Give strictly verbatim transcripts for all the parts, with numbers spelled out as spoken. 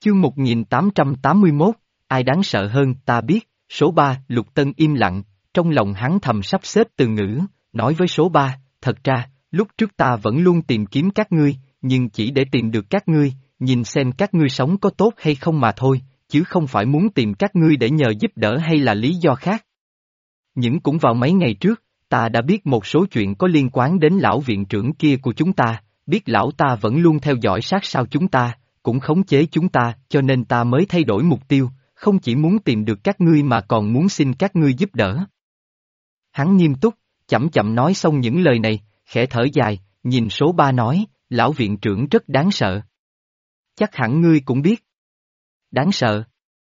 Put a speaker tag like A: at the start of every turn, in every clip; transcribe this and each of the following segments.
A: Chương một nghìn tám trăm tám mươi mốt, ai đáng sợ hơn ta biết, số ba, Lục Tân im lặng, trong lòng hắn thầm sắp xếp từ ngữ, nói với số ba, thật ra, lúc trước ta vẫn luôn tìm kiếm các ngươi, nhưng chỉ để tìm được các ngươi, nhìn xem các ngươi sống có tốt hay không mà thôi, chứ không phải muốn tìm các ngươi để nhờ giúp đỡ hay là lý do khác. Nhưng cũng vào mấy ngày trước, ta đã biết một số chuyện có liên quan đến lão viện trưởng kia của chúng ta, biết lão ta vẫn luôn theo dõi sát sao chúng ta, cũng khống chế chúng ta, cho nên ta mới thay đổi mục tiêu, không chỉ muốn tìm được các ngươi mà còn muốn xin các ngươi giúp đỡ. Hắn nghiêm túc, chậm chậm nói xong những lời này, khẽ thở dài, nhìn số ba nói, lão viện trưởng rất đáng sợ. Chắc hẳn ngươi cũng biết. Đáng sợ.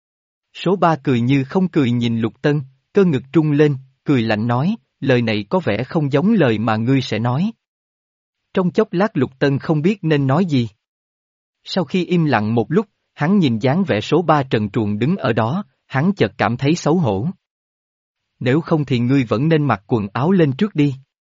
A: Số ba cười như không cười nhìn Lục Tân, cơ ngực trung lên, cười lạnh nói, lời này có vẻ không giống lời mà ngươi sẽ nói. Trong chốc lát Lục Tân không biết nên nói gì. Sau khi im lặng một lúc, hắn nhìn dáng vẻ số ba trần truồng đứng ở đó, hắn chợt cảm thấy xấu hổ. Nếu không thì ngươi vẫn nên mặc quần áo lên trước đi.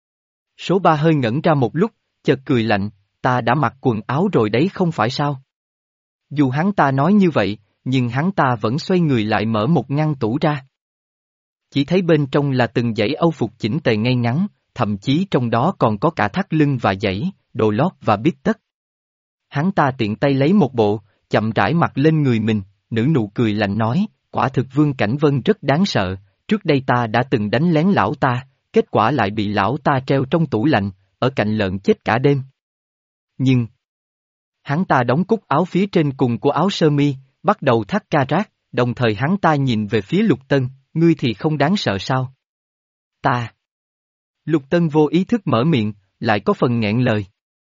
A: Số ba hơi ngẩn ra một lúc, chợt cười lạnh, ta đã mặc quần áo rồi đấy không phải sao? Dù hắn ta nói như vậy, nhưng hắn ta vẫn xoay người lại mở một ngăn tủ ra. Chỉ thấy bên trong là từng dãy âu phục chỉnh tề ngay ngắn, thậm chí trong đó còn có cả thắt lưng và dãy, đồ lót và bít tất. Hắn ta tiện tay lấy một bộ, chậm rãi mặc lên người mình, nở nụ cười lạnh nói, quả thực Vương Cảnh Vân rất đáng sợ, trước đây ta đã từng đánh lén lão ta, kết quả lại bị lão ta treo trong tủ lạnh, ở cạnh lợn chết cả đêm. Nhưng, hắn ta đóng cúc áo phía trên cùng của áo sơ mi, bắt đầu thắt ca rác, đồng thời hắn ta nhìn về phía Lục Tân, ngươi thì không đáng sợ sao? Ta. Lục Tân vô ý thức mở miệng, lại có phần nghẹn lời.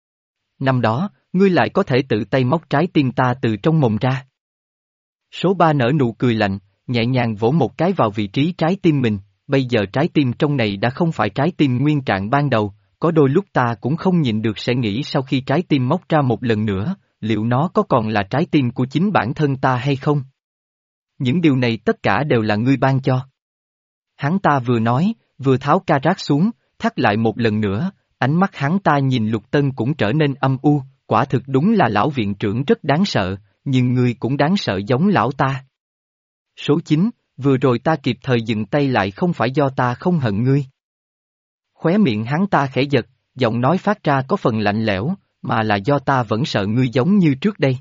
A: Năm đó, ngươi lại có thể tự tay móc trái tim ta từ trong mồm ra. Số ba nở nụ cười lạnh, nhẹ nhàng vỗ một cái vào vị trí trái tim mình, bây giờ trái tim trong này đã không phải trái tim nguyên trạng ban đầu, có đôi lúc ta cũng không nhịn được sẽ nghĩ sau khi trái tim móc ra một lần nữa, liệu nó có còn là trái tim của chính bản thân ta hay không? Những điều này tất cả đều là ngươi ban cho. Hắn ta vừa nói, vừa tháo ca rác xuống, thắt lại một lần nữa, ánh mắt hắn ta nhìn Lục Tân cũng trở nên âm u, quả thực đúng là lão viện trưởng rất đáng sợ, nhưng ngươi cũng đáng sợ giống lão ta. Số chín, vừa rồi ta kịp thời dừng tay lại không phải do ta không hận ngươi. Khóe miệng hắn ta khẽ giật, giọng nói phát ra có phần lạnh lẽo, mà là do ta vẫn sợ ngươi giống như trước đây.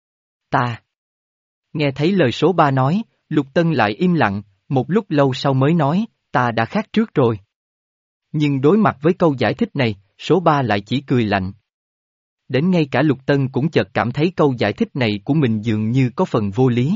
A: Ta. Nghe thấy lời số ba nói, Lục Tân lại im lặng, một lúc lâu sau mới nói, ta đã khác trước rồi. Nhưng đối mặt với câu giải thích này, số ba lại chỉ cười lạnh. Đến ngay cả Lục Tân cũng chợt cảm thấy câu giải thích này của mình dường như có phần vô lý.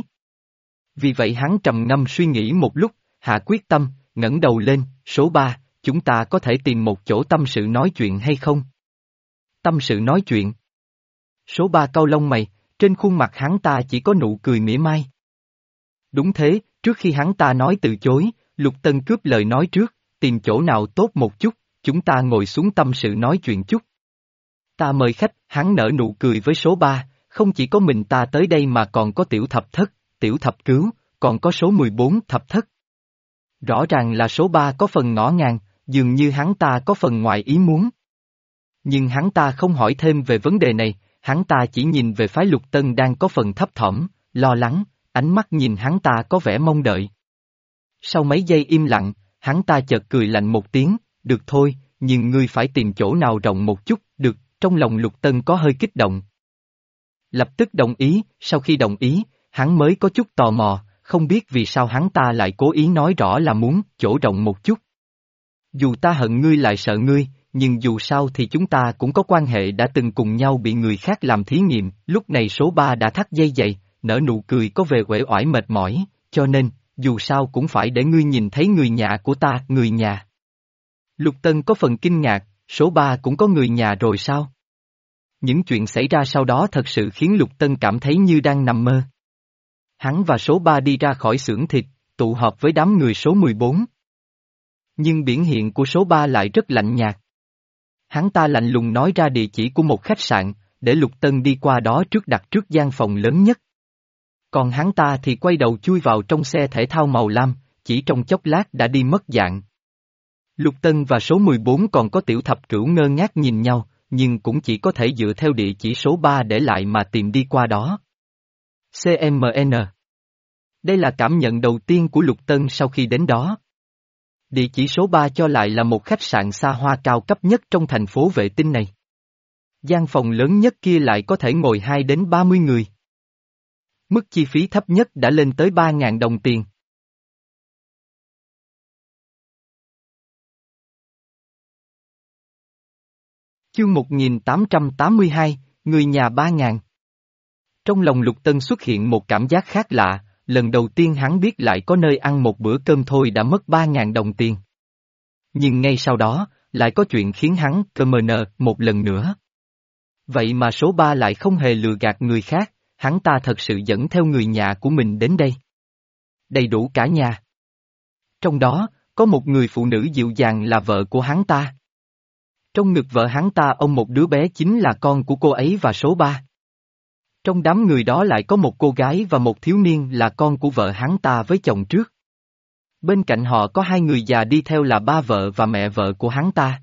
A: Vì vậy hắn trầm ngâm suy nghĩ một lúc, hạ quyết tâm, ngẩng đầu lên, số ba, chúng ta có thể tìm một chỗ tâm sự nói chuyện hay không? Tâm sự nói chuyện. Số ba cau lông mày, trên khuôn mặt hắn ta chỉ có nụ cười mỉa mai. Đúng thế, trước khi hắn ta nói từ chối, Lục Tân cướp lời nói trước, tìm chỗ nào tốt một chút, chúng ta ngồi xuống tâm sự nói chuyện chút. Ta mời khách, hắn nở nụ cười với số ba, không chỉ có mình ta tới đây mà còn có tiểu thập thất, tiểu thập cứu, còn có số mười bốn thập thất. Rõ ràng là số ba có phần ngõ ngàng, dường như hắn ta có phần ngoài ý muốn. Nhưng hắn ta không hỏi thêm về vấn đề này, hắn ta chỉ nhìn về phái Lục Tân đang có phần thấp thỏm, lo lắng, ánh mắt nhìn hắn ta có vẻ mong đợi. Sau mấy giây im lặng, hắn ta chợt cười lạnh một tiếng, được thôi, nhưng ngươi phải tìm chỗ nào rộng một chút, được, trong lòng Lục Tân có hơi kích động. Lập tức đồng ý, sau khi đồng ý, hắn mới có chút tò mò, không biết vì sao hắn ta lại cố ý nói rõ là muốn chỗ rộng một chút. Dù ta hận ngươi lại sợ ngươi, nhưng dù sao thì chúng ta cũng có quan hệ đã từng cùng nhau bị người khác làm thí nghiệm, lúc này số ba đã thắt dây giày, nở nụ cười có vẻ uể oải mệt mỏi, cho nên, dù sao cũng phải để ngươi nhìn thấy người nhà của ta, người nhà. Lục Tân có phần kinh ngạc, số ba cũng có người nhà rồi sao? Những chuyện xảy ra sau đó thật sự khiến Lục Tân cảm thấy như đang nằm mơ. Hắn và số ba đi ra khỏi xưởng thịt, tụ họp với đám người số mười bốn. Nhưng biểu hiện của số ba lại rất lạnh nhạt. Hắn ta lạnh lùng nói ra địa chỉ của một khách sạn, để Lục Tân đi qua đó trước đặt trước gian phòng lớn nhất. Còn hắn ta thì quay đầu chui vào trong xe thể thao màu lam, chỉ trong chốc lát đã đi mất dạng. Lục Tân và số mười bốn còn có tiểu thập cửu ngơ ngác nhìn nhau, nhưng cũng chỉ có thể dựa theo địa chỉ số ba để lại mà tìm đi qua đó. xê em en. Đây là cảm nhận đầu tiên của Lục Tân sau khi đến đó. Địa chỉ số ba cho lại là một khách sạn xa hoa cao cấp nhất trong thành phố vệ tinh này. Gian phòng lớn nhất kia lại có thể ngồi hai đến ba mươi người. Mức chi phí thấp nhất đã lên tới ba nghìn đồng tiền. Chương một nghìn tám trăm tám mươi hai, người nhà ba ngàn. Trong lòng Lục Tân xuất hiện một cảm giác khác lạ, lần đầu tiên hắn biết lại có nơi ăn một bữa cơm thôi đã mất ba ngàn đồng tiền. Nhưng ngay sau đó, lại có chuyện khiến hắn cơ mờ nờ một lần nữa. Vậy mà số ba lại không hề lừa gạt người khác, hắn ta thật sự dẫn theo người nhà của mình đến đây. Đầy đủ cả nhà. Trong đó, có một người phụ nữ dịu dàng là vợ của hắn ta. Trong ngực vợ hắn ta ôm một đứa bé chính là con của cô ấy và số ba. Trong đám người đó lại có một cô gái và một thiếu niên là con của vợ hắn ta với chồng trước. Bên cạnh họ có hai người già đi theo là ba vợ và mẹ vợ của hắn ta.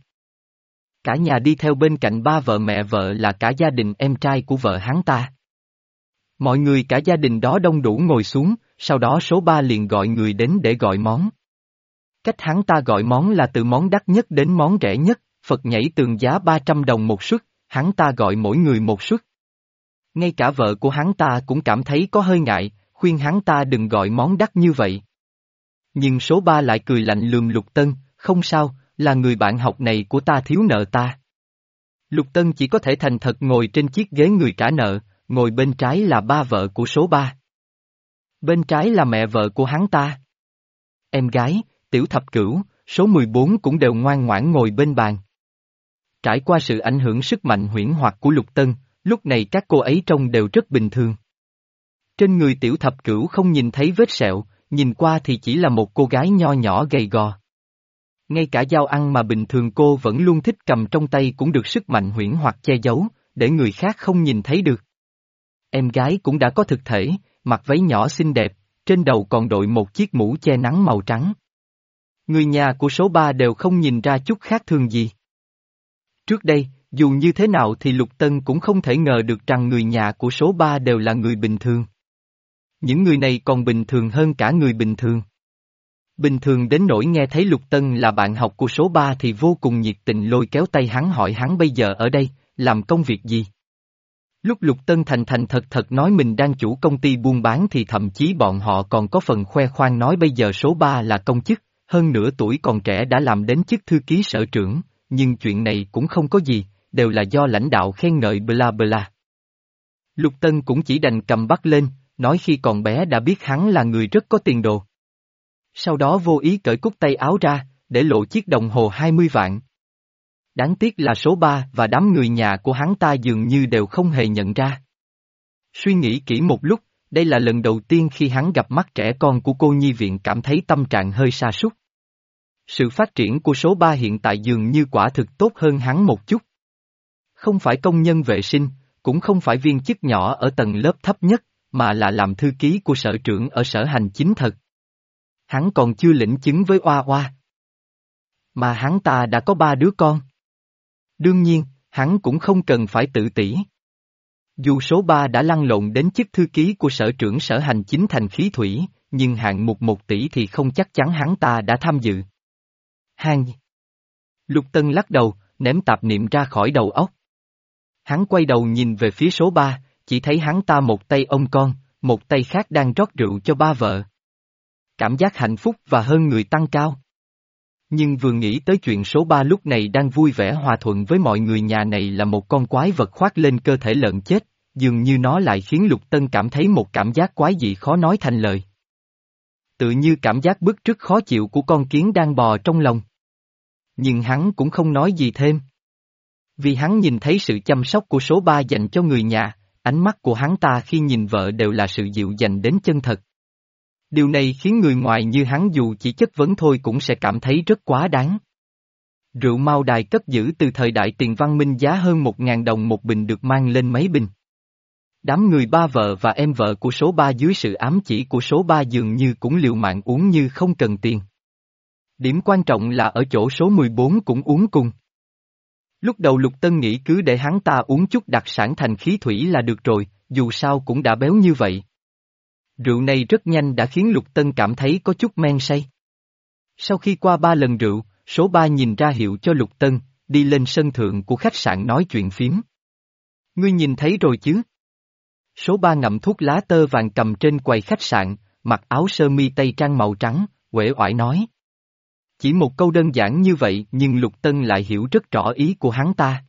A: Cả nhà đi theo bên cạnh ba vợ mẹ vợ là cả gia đình em trai của vợ hắn ta. Mọi người cả gia đình đó đông đủ ngồi xuống, sau đó số ba liền gọi người đến để gọi món. Cách hắn ta gọi món là từ món đắt nhất đến món rẻ nhất, Phật nhảy tường giá ba trăm đồng một suất, hắn ta gọi mỗi người một suất. Ngay cả vợ của hắn ta cũng cảm thấy có hơi ngại, khuyên hắn ta đừng gọi món đắt như vậy. Nhưng số ba lại cười lạnh lườm Lục Tân, không sao, là người bạn học này của ta thiếu nợ ta. Lục Tân chỉ có thể thành thật ngồi trên chiếc ghế người trả nợ, ngồi bên trái là ba vợ của số ba. Bên trái là mẹ vợ của hắn ta. Em gái, Tiểu Thập Cửu, số mười bốn cũng đều ngoan ngoãn ngồi bên bàn. Trải qua sự ảnh hưởng sức mạnh huyễn hoặc của Lục Tân, lúc này các cô ấy trông đều rất bình thường. Trên người Tiểu Thập Cửu không nhìn thấy vết sẹo, nhìn qua thì chỉ là một cô gái nho nhỏ gầy gò. Ngay cả dao ăn mà bình thường cô vẫn luôn thích cầm trong tay cũng được sức mạnh huyễn hoặc che giấu, để người khác không nhìn thấy được. Em gái cũng đã có thực thể, mặc váy nhỏ xinh đẹp, trên đầu còn đội một chiếc mũ che nắng màu trắng. Người nhà của số ba đều không nhìn ra chút khác thường gì. Trước đây, dù như thế nào thì Lục Tân cũng không thể ngờ được rằng người nhà của số ba đều là người bình thường. Những người này còn bình thường hơn cả người bình thường. Bình thường đến nỗi nghe thấy Lục Tân là bạn học của số ba thì vô cùng nhiệt tình lôi kéo tay hắn hỏi hắn bây giờ ở đây, làm công việc gì. Lúc Lục Tân thành thành thật thật nói mình đang chủ công ty buôn bán thì thậm chí bọn họ còn có phần khoe khoang nói bây giờ số ba là công chức, hơn nửa tuổi còn trẻ đã làm đến chức thư ký sở trưởng, nhưng chuyện này cũng không có gì, đều là do lãnh đạo khen ngợi bla bla. Lục Tân cũng chỉ đành cầm bắt lên, nói khi còn bé đã biết hắn là người rất có tiền đồ. Sau đó vô ý cởi cúc tay áo ra, để lộ chiếc đồng hồ hai mươi vạn. Đáng tiếc là số ba và đám người nhà của hắn ta dường như đều không hề nhận ra. Suy nghĩ kỹ một lúc, đây là lần đầu tiên khi hắn gặp mắt trẻ con của cô nhi viện cảm thấy tâm trạng hơi sa sút. Sự phát triển của số ba hiện tại dường như quả thực tốt hơn hắn một chút. Không phải công nhân vệ sinh, cũng không phải viên chức nhỏ ở tầng lớp thấp nhất, mà là làm thư ký của sở trưởng ở sở hành chính thật. Hắn còn chưa lĩnh chứng với Oa Oa. Mà hắn ta đã có ba đứa con. Đương nhiên, hắn cũng không cần phải tự tỷ. Dù số ba đã lăn lộn đến chức thư ký của sở trưởng sở hành chính thành khí thủy, nhưng hạng mục một tỷ thì không chắc chắn hắn ta đã tham dự. Hang. Lục Tân lắc đầu, ném tạp niệm ra khỏi đầu óc. Hắn quay đầu nhìn về phía số ba, chỉ thấy hắn ta một tay ôm con, một tay khác đang rót rượu cho ba vợ. Cảm giác hạnh phúc và hơn người tăng cao. Nhưng vừa nghĩ tới chuyện số ba lúc này đang vui vẻ hòa thuận với mọi người nhà này là một con quái vật khoác lên cơ thể lợn chết, dường như nó lại khiến Lục Tân cảm thấy một cảm giác quái dị khó nói thành lời. Tự như cảm giác bức rứt khó chịu của con kiến đang bò trong lòng. Nhưng hắn cũng không nói gì thêm. Vì hắn nhìn thấy sự chăm sóc của số ba dành cho người nhà, ánh mắt của hắn ta khi nhìn vợ đều là sự dịu dành đến chân thật. Điều này khiến người ngoài như hắn dù chỉ chất vấn thôi cũng sẽ cảm thấy rất quá đáng. Rượu Mao Đài cất giữ từ thời đại tiền văn minh giá hơn một ngàn đồng một bình được mang lên mấy bình. Đám người ba vợ và em vợ của số ba dưới sự ám chỉ của số ba dường như cũng liều mạng uống như không cần tiền. Điểm quan trọng là ở chỗ số mười bốn cũng uống cùng. Lúc đầu Lục Tân nghĩ cứ để hắn ta uống chút đặc sản thành khí thủy là được rồi, dù sao cũng đã béo như vậy. Rượu này rất nhanh đã khiến Lục Tân cảm thấy có chút men say. Sau khi qua ba lần rượu, số ba nhìn ra hiệu cho Lục Tân, đi lên sân thượng của khách sạn nói chuyện phiếm. Ngươi nhìn thấy rồi chứ? Số ba ngậm thuốc lá tơ vàng cầm trên quầy khách sạn, mặc áo sơ mi tây trang màu trắng, uể oải nói. Chỉ một câu đơn giản như vậy nhưng Lục Tân lại hiểu rất rõ ý của hắn ta.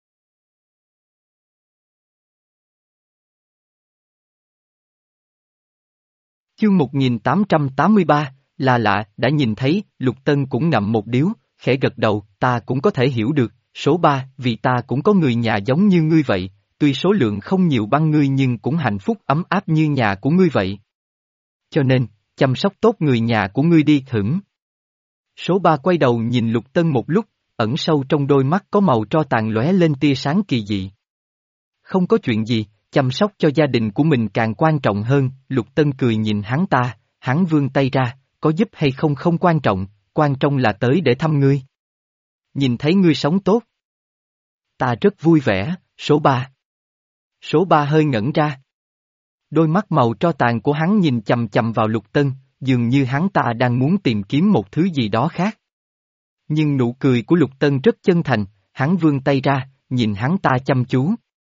A: Chương một nghìn tám trăm tám mươi ba, là lạ, đã nhìn thấy, Lục Tân cũng ngậm một điếu, khẽ gật đầu, ta cũng có thể hiểu được, số ba, vì ta cũng có người nhà giống như ngươi vậy, tuy số lượng không nhiều bằng ngươi nhưng cũng hạnh phúc ấm áp như nhà của ngươi vậy. Cho nên, chăm sóc tốt người nhà của ngươi đi thửng. Số ba quay đầu nhìn Lục Tân một lúc, ẩn sâu trong đôi mắt có màu tro tàn lóe lên tia sáng kỳ dị. Không có chuyện gì, chăm sóc cho gia đình của mình càng quan trọng hơn, Lục Tân cười nhìn hắn ta, hắn vươn tay ra, có giúp hay không không quan trọng, quan trọng là tới để thăm ngươi. Nhìn thấy ngươi sống tốt. Ta rất vui vẻ, số ba. Số ba hơi ngẩn ra. Đôi mắt màu tro tàn của hắn nhìn chầm chầm vào Lục Tân, dường như hắn ta đang muốn tìm kiếm một thứ gì đó khác. Nhưng nụ cười của Lục Tân rất chân thành, hắn vươn tay ra, nhìn hắn ta chăm chú.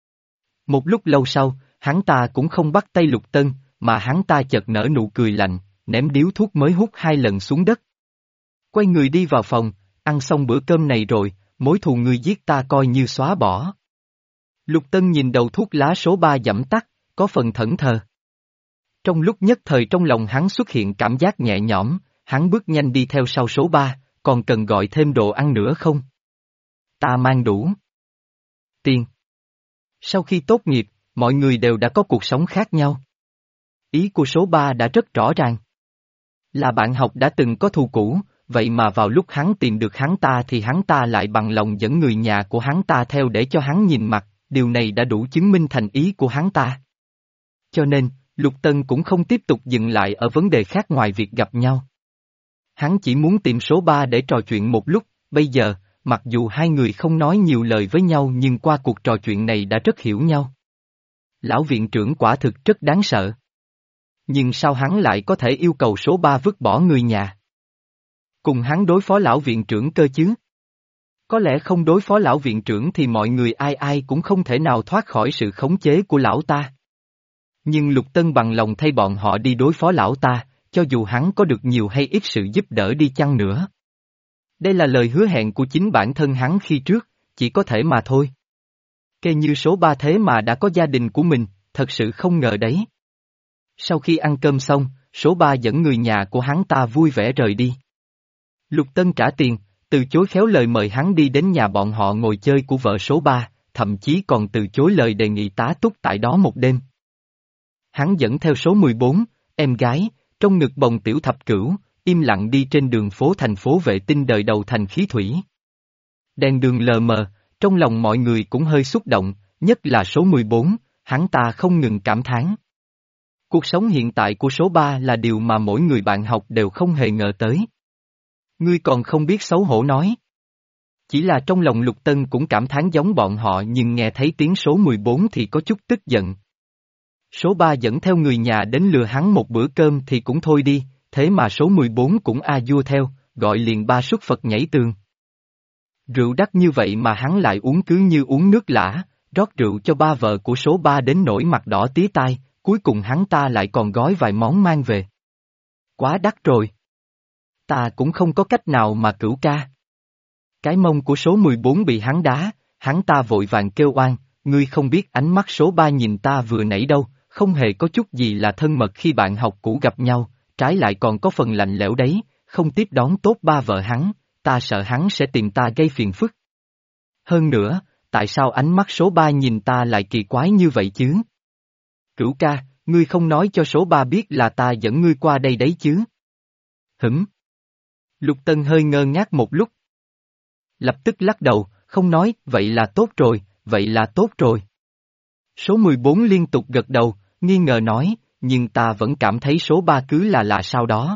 A: Một lúc lâu sau, hắn ta cũng không bắt tay Lục Tân, mà hắn ta chợt nở nụ cười lạnh, ném điếu thuốc mới hút hai lần xuống đất. Quay người đi vào phòng, ăn xong bữa cơm này rồi, mối thù ngươi giết ta coi như xóa bỏ. Lục Tân nhìn đầu thuốc lá số ba giẫm tắt, có phần thẫn thờ. Trong lúc nhất thời trong lòng hắn xuất hiện cảm giác nhẹ nhõm, hắn bước nhanh đi theo sau số ba, còn cần gọi thêm đồ ăn nữa không? Ta mang đủ. Tiền. Sau khi tốt nghiệp, mọi người đều đã có cuộc sống khác nhau. Ý của số ba đã rất rõ ràng. Là bạn học đã từng có thù cũ, vậy mà vào lúc hắn tìm được hắn ta thì hắn ta lại bằng lòng dẫn người nhà của hắn ta theo để cho hắn nhìn mặt, điều này đã đủ chứng minh thành ý của hắn ta. Cho nên, Lục Tân cũng không tiếp tục dừng lại ở vấn đề khác ngoài việc gặp nhau. Hắn chỉ muốn tìm số ba để trò chuyện một lúc, bây giờ, mặc dù hai người không nói nhiều lời với nhau nhưng qua cuộc trò chuyện này đã rất hiểu nhau. Lão viện trưởng quả thực rất đáng sợ. Nhưng sao hắn lại có thể yêu cầu số ba vứt bỏ người nhà? Cùng hắn đối phó lão viện trưởng cơ chứ? Có lẽ không đối phó lão viện trưởng thì mọi người ai ai cũng không thể nào thoát khỏi sự khống chế của lão ta. Nhưng Lục Tân bằng lòng thay bọn họ đi đối phó lão ta, cho dù hắn có được nhiều hay ít sự giúp đỡ đi chăng nữa. Đây là lời hứa hẹn của chính bản thân hắn khi trước, chỉ có thể mà thôi. Kê như số ba thế mà đã có gia đình của mình, thật sự không ngờ đấy. Sau khi ăn cơm xong, số ba dẫn người nhà của hắn ta vui vẻ rời đi. Lục Tân trả tiền, từ chối khéo lời mời hắn đi đến nhà bọn họ ngồi chơi của vợ số ba, thậm chí còn từ chối lời đề nghị tá túc tại đó một đêm. Hắn dẫn theo số mười bốn, em gái, trong ngực bồng tiểu thập cửu, im lặng đi trên đường phố thành phố vệ tinh đời đầu thành khí thủy. Đèn đường lờ mờ, trong lòng mọi người cũng hơi xúc động, nhất là số mười bốn, hắn ta không ngừng cảm thán. Cuộc sống hiện tại của số ba là điều mà mỗi người bạn học đều không hề ngờ tới. Ngươi còn không biết xấu hổ nói. Chỉ là trong lòng Lục Tân cũng cảm thán giống bọn họ nhưng nghe thấy tiếng số mười bốn thì có chút tức giận. Số ba dẫn theo người nhà đến lừa hắn một bữa cơm thì cũng thôi đi, thế mà số mười bốn cũng a vua theo, gọi liền ba suất Phật nhảy tường. Rượu đắt như vậy mà hắn lại uống cứ như uống nước lã, rót rượu cho ba vợ của số ba đến nỗi mặt đỏ tía tai, cuối cùng hắn ta lại còn gói vài món mang về. Quá đắt rồi. Ta cũng không có cách nào mà cửu ca. Cái mông của số mười bốn bị hắn đá, hắn ta vội vàng kêu oan, ngươi không biết ánh mắt số ba nhìn ta vừa nãy đâu, không hề có chút gì là thân mật khi bạn học cũ gặp nhau, trái lại còn có phần lạnh lẽo đấy, không tiếp đón tốt ba vợ hắn, ta sợ hắn sẽ tìm ta gây phiền phức. Hơn nữa, tại sao ánh mắt số ba nhìn ta lại kỳ quái như vậy chứ? Cửu ca, ngươi không nói cho số ba biết là ta dẫn ngươi qua đây đấy chứ? Hửm? Lục Tân hơi ngơ ngác một lúc. Lập tức lắc đầu, không nói, vậy là tốt rồi, vậy là tốt rồi. Số mười bốn liên tục gật đầu, nghi ngờ nói, nhưng ta vẫn cảm thấy số ba cứ là lạ sao đó.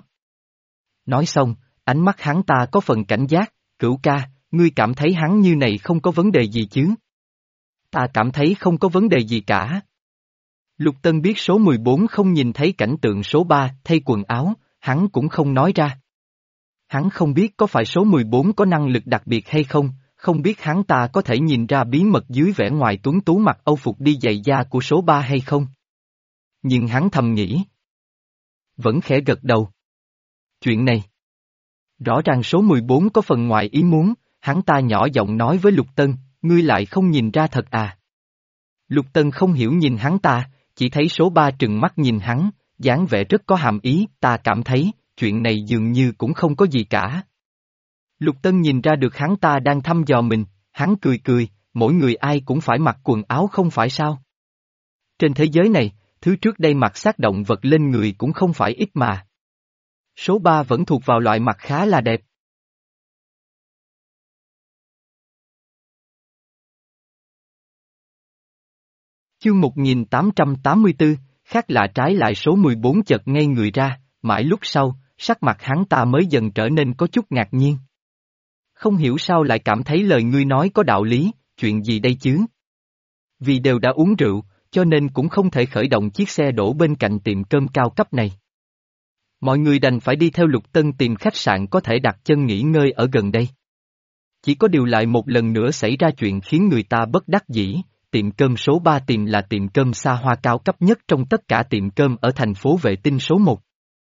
A: Nói xong, ánh mắt hắn ta có phần cảnh giác, cửu ca, ngươi cảm thấy hắn như này không có vấn đề gì chứ? Ta cảm thấy không có vấn đề gì cả. Lục Tân biết số mười bốn không nhìn thấy cảnh tượng số ba thay quần áo, hắn cũng không nói ra. Hắn không biết có phải số mười bốn có năng lực đặc biệt hay không, không biết hắn ta có thể nhìn ra bí mật dưới vẻ ngoài tuấn tú mặc âu phục đi giày da của số ba hay không. Nhưng hắn thầm nghĩ. Vẫn khẽ gật đầu. Chuyện này. Rõ ràng số mười bốn có phần ngoài ý muốn, hắn ta nhỏ giọng nói với Lục Tân, ngươi lại không nhìn ra thật à. Lục Tân không hiểu nhìn hắn ta, chỉ thấy số ba trừng mắt nhìn hắn, dáng vẻ rất có hàm ý, ta cảm thấy, chuyện này dường như cũng không có gì cả. Lục Tân nhìn ra được hắn ta đang thăm dò mình, hắn cười cười, mỗi người ai cũng phải mặc quần áo không phải sao. Trên thế giới này, thứ trước đây mặc xác động vật lên người cũng không phải ít mà. Số ba vẫn thuộc vào loại mặc khá là đẹp. Chương một nghìn tám trăm tám mươi tư, khác lạ trái lại số mười bốn chợt ngây người ra, mãi lúc sau, sắc mặt hắn ta mới dần trở nên có chút ngạc nhiên. Không hiểu sao lại cảm thấy lời ngươi nói có đạo lý, chuyện gì đây chứ? Vì đều đã uống rượu, cho nên cũng không thể khởi động chiếc xe đổ bên cạnh tiệm cơm cao cấp này. Mọi người đành phải đi theo Lục Tân tìm khách sạn có thể đặt chân nghỉ ngơi ở gần đây. Chỉ có điều lại một lần nữa xảy ra chuyện khiến người ta bất đắc dĩ, tiệm cơm số ba tìm là tiệm cơm xa hoa cao cấp nhất trong tất cả tiệm cơm ở thành phố vệ tinh số một.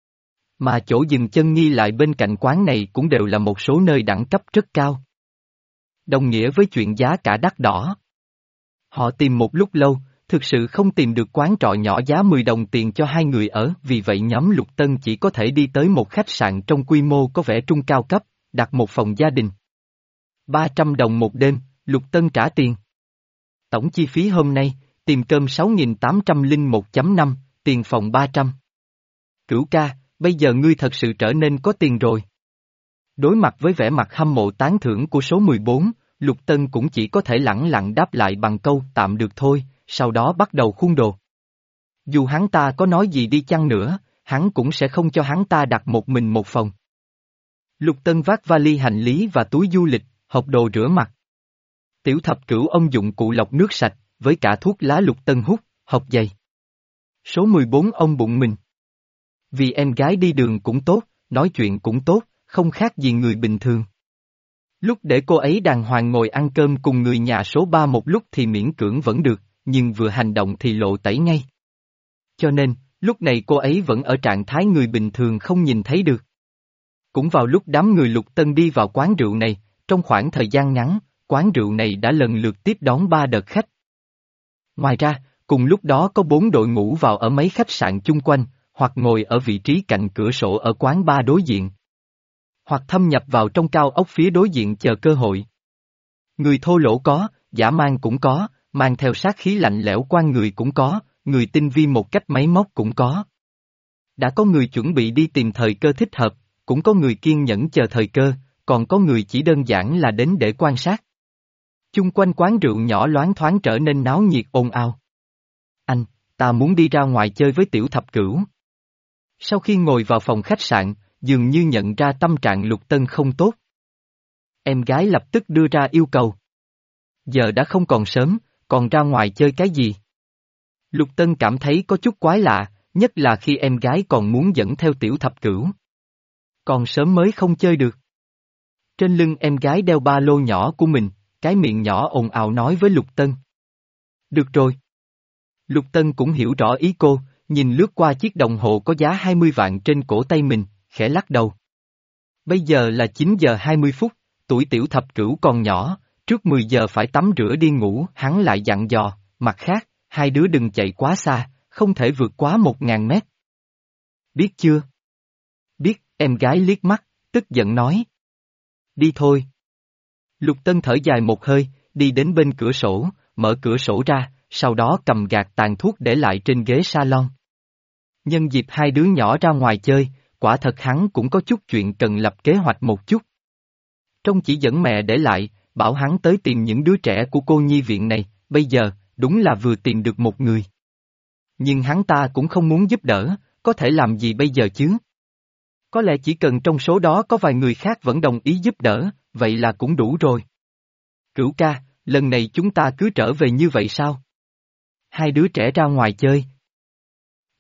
A: Mà chỗ dừng chân nghi lại bên cạnh quán này cũng đều là một số nơi đẳng cấp rất cao. Đồng nghĩa với chuyện giá cả đắt đỏ. Họ tìm một lúc lâu, thực sự không tìm được quán trọ nhỏ giá mười đồng tiền cho hai người ở, vì vậy nhóm Lục Tân chỉ có thể đi tới một khách sạn trong quy mô có vẻ trung cao cấp, đặt một phòng gia đình. ba trăm đồng một đêm, Lục Tân trả tiền. Tổng chi phí hôm nay, tiền cơm sáu nghìn tám trăm lẻ một phẩy năm, tiền phòng ba trăm. Cửu ca, bây giờ ngươi thật sự trở nên có tiền rồi. Đối mặt với vẻ mặt hâm mộ tán thưởng của số mười bốn, Lục Tân cũng chỉ có thể lẳng lặng đáp lại bằng câu tạm được thôi, sau đó bắt đầu khuôn đồ. Dù hắn ta có nói gì đi chăng nữa, hắn cũng sẽ không cho hắn ta đặt một mình một phòng. Lục Tân vác vali hành lý và túi du lịch, hộp đồ rửa mặt. Tiểu thập cửu ông dụng cụ lọc nước sạch, với cả thuốc lá Lục Tân hút, hộp giày. Số mười bốn ông bụng mình. Vì em gái đi đường cũng tốt, nói chuyện cũng tốt, không khác gì người bình thường. Lúc để cô ấy đàng hoàng ngồi ăn cơm cùng người nhà số ba một lúc thì miễn cưỡng vẫn được, nhưng vừa hành động thì lộ tẩy ngay. Cho nên, lúc này cô ấy vẫn ở trạng thái người bình thường không nhìn thấy được. Cũng vào lúc đám người Lục Tân đi vào quán rượu này, trong khoảng thời gian ngắn, quán rượu này đã lần lượt tiếp đón ba đợt khách. Ngoài ra, cùng lúc đó có bốn đội ngũ vào ở mấy khách sạn chung quanh, hoặc ngồi ở vị trí cạnh cửa sổ ở quán bar đối diện. Hoặc thâm nhập vào trong cao ốc phía đối diện chờ cơ hội. Người thô lỗ có, dã man cũng có, mang theo sát khí lạnh lẽo quan người cũng có, người tinh vi một cách máy móc cũng có. Đã có người chuẩn bị đi tìm thời cơ thích hợp, cũng có người kiên nhẫn chờ thời cơ, còn có người chỉ đơn giản là đến để quan sát. Chung quanh quán rượu nhỏ loáng thoáng trở nên náo nhiệt ồn ào. Anh, ta muốn đi ra ngoài chơi với tiểu thập cửu. Sau khi ngồi vào phòng khách sạn, dường như nhận ra tâm trạng Lục Tân không tốt. Em gái lập tức đưa ra yêu cầu. Giờ đã không còn sớm, còn ra ngoài chơi cái gì? Lục Tân cảm thấy có chút quái lạ, nhất là khi em gái còn muốn dẫn theo tiểu thập cửu. Còn sớm mới không chơi được. Trên lưng em gái đeo ba lô nhỏ của mình, cái miệng nhỏ ồn ào nói với Lục Tân. Được rồi. Lục Tân cũng hiểu rõ ý cô, nhìn lướt qua chiếc đồng hồ có giá hai mươi vạn trên cổ tay mình, khẽ lắc đầu. Bây giờ là chín giờ hai mươi phút, tuổi tiểu thập cửu còn nhỏ, trước mười giờ phải tắm rửa đi ngủ, hắn lại dặn dò, mặt khác, hai đứa đừng chạy quá xa, không thể vượt quá một ngàn mét. Biết chưa? Biết, em gái liếc mắt, tức giận nói. Đi thôi. Lục Tân thở dài một hơi, đi đến bên cửa sổ, mở cửa sổ ra, sau đó cầm gạt tàn thuốc để lại trên ghế salon. Nhân dịp hai đứa nhỏ ra ngoài chơi, quả thật hắn cũng có chút chuyện cần lập kế hoạch một chút. Trong chỉ dẫn mẹ để lại, bảo hắn tới tìm những đứa trẻ của cô nhi viện này, bây giờ, đúng là vừa tìm được một người. Nhưng hắn ta cũng không muốn giúp đỡ, có thể làm gì bây giờ chứ? Có lẽ chỉ cần trong số đó có vài người khác vẫn đồng ý giúp đỡ, vậy là cũng đủ rồi. Cửu ca, lần này chúng ta cứ trở về như vậy sao? Hai đứa trẻ ra ngoài chơi,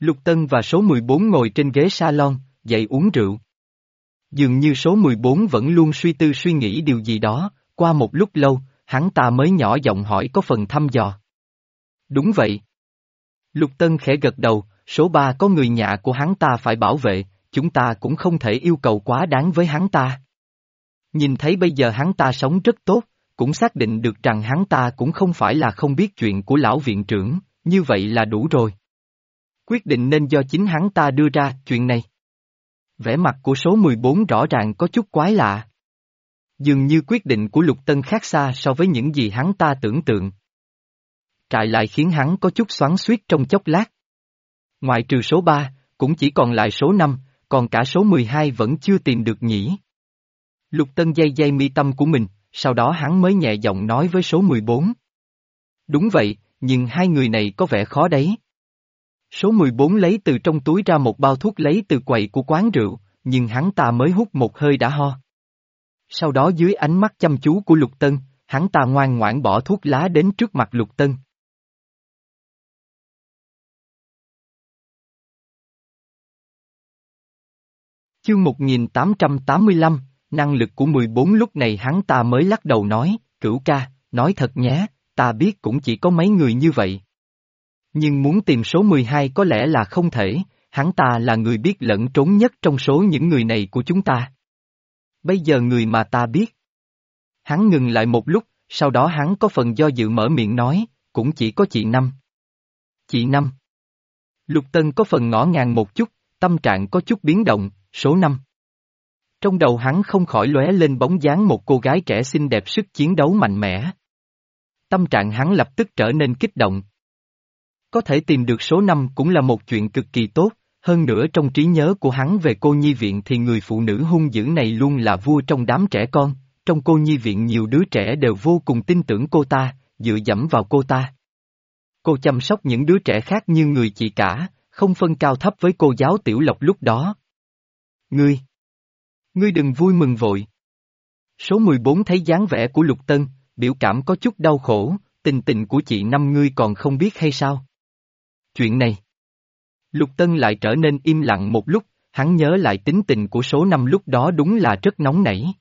A: Lục Tân và số mười bốn ngồi trên ghế salon, dậy uống rượu. Dường như số mười bốn vẫn luôn suy tư suy nghĩ điều gì đó, qua một lúc lâu, hắn ta mới nhỏ giọng hỏi có phần thăm dò. Đúng vậy. Lục Tân khẽ gật đầu, số ba có người nhà của hắn ta phải bảo vệ, chúng ta cũng không thể yêu cầu quá đáng với hắn ta. Nhìn thấy bây giờ hắn ta sống rất tốt, cũng xác định được rằng hắn ta cũng không phải là không biết chuyện của lão viện trưởng, như vậy là đủ rồi. Quyết định nên do chính hắn ta đưa ra chuyện này. Vẻ mặt của số mười bốn rõ ràng có chút quái lạ. Dường như quyết định của Lục Tân khác xa so với những gì hắn ta tưởng tượng. Trại lại khiến hắn có chút xoắn xuýt trong chốc lát. Ngoại trừ số ba, cũng chỉ còn lại số năm, còn cả số mười hai vẫn chưa tìm được nhỉ. Lục Tân day day mi tâm của mình, sau đó hắn mới nhẹ giọng nói với số mười bốn. Đúng vậy, nhưng hai người này có vẻ khó đấy. Số mười bốn lấy từ trong túi ra một bao thuốc lấy từ quầy của quán rượu, nhưng hắn ta mới hút một hơi đã ho. Sau đó dưới ánh mắt chăm chú của Lục Tân, hắn ta ngoan ngoãn bỏ thuốc lá đến trước mặt Lục Tân. Chương một nghìn tám trăm tám mươi lăm, năng lực của mười bốn lúc này hắn ta mới lắc đầu nói, Cửu ca, nói thật nhé, ta biết cũng chỉ có mấy người như vậy. Nhưng muốn tìm số mười hai có lẽ là không thể, hắn ta là người biết lẫn trốn nhất trong số những người này của chúng ta. Bây giờ người mà ta biết. Hắn ngừng lại một lúc, sau đó hắn có phần do dự mở miệng nói, cũng chỉ có chị Năm. Chị Năm. Lục Tân có phần ngỡ ngàng một chút, tâm trạng có chút biến động, số năm. Trong đầu hắn không khỏi lóe lên bóng dáng một cô gái trẻ xinh đẹp sức chiến đấu mạnh mẽ. Tâm trạng hắn lập tức trở nên kích động. Có thể tìm được số năm cũng là một chuyện cực kỳ tốt, hơn nữa trong trí nhớ của hắn về cô nhi viện thì người phụ nữ hung dữ này luôn là vua trong đám trẻ con, trong cô nhi viện nhiều đứa trẻ đều vô cùng tin tưởng cô ta, dựa dẫm vào cô ta. Cô chăm sóc những đứa trẻ khác như người chị cả, không phân cao thấp với cô giáo Tiểu Lộc lúc đó. Ngươi! Ngươi đừng vui mừng vội. Số mười bốn thấy dáng vẻ của Lục Tân, biểu cảm có chút đau khổ, tình tình của chị Năm ngươi còn không biết hay sao? Chuyện này. Lục Tân lại trở nên im lặng một lúc, hắn nhớ lại tính tình của số năm lúc đó đúng là rất nóng nảy.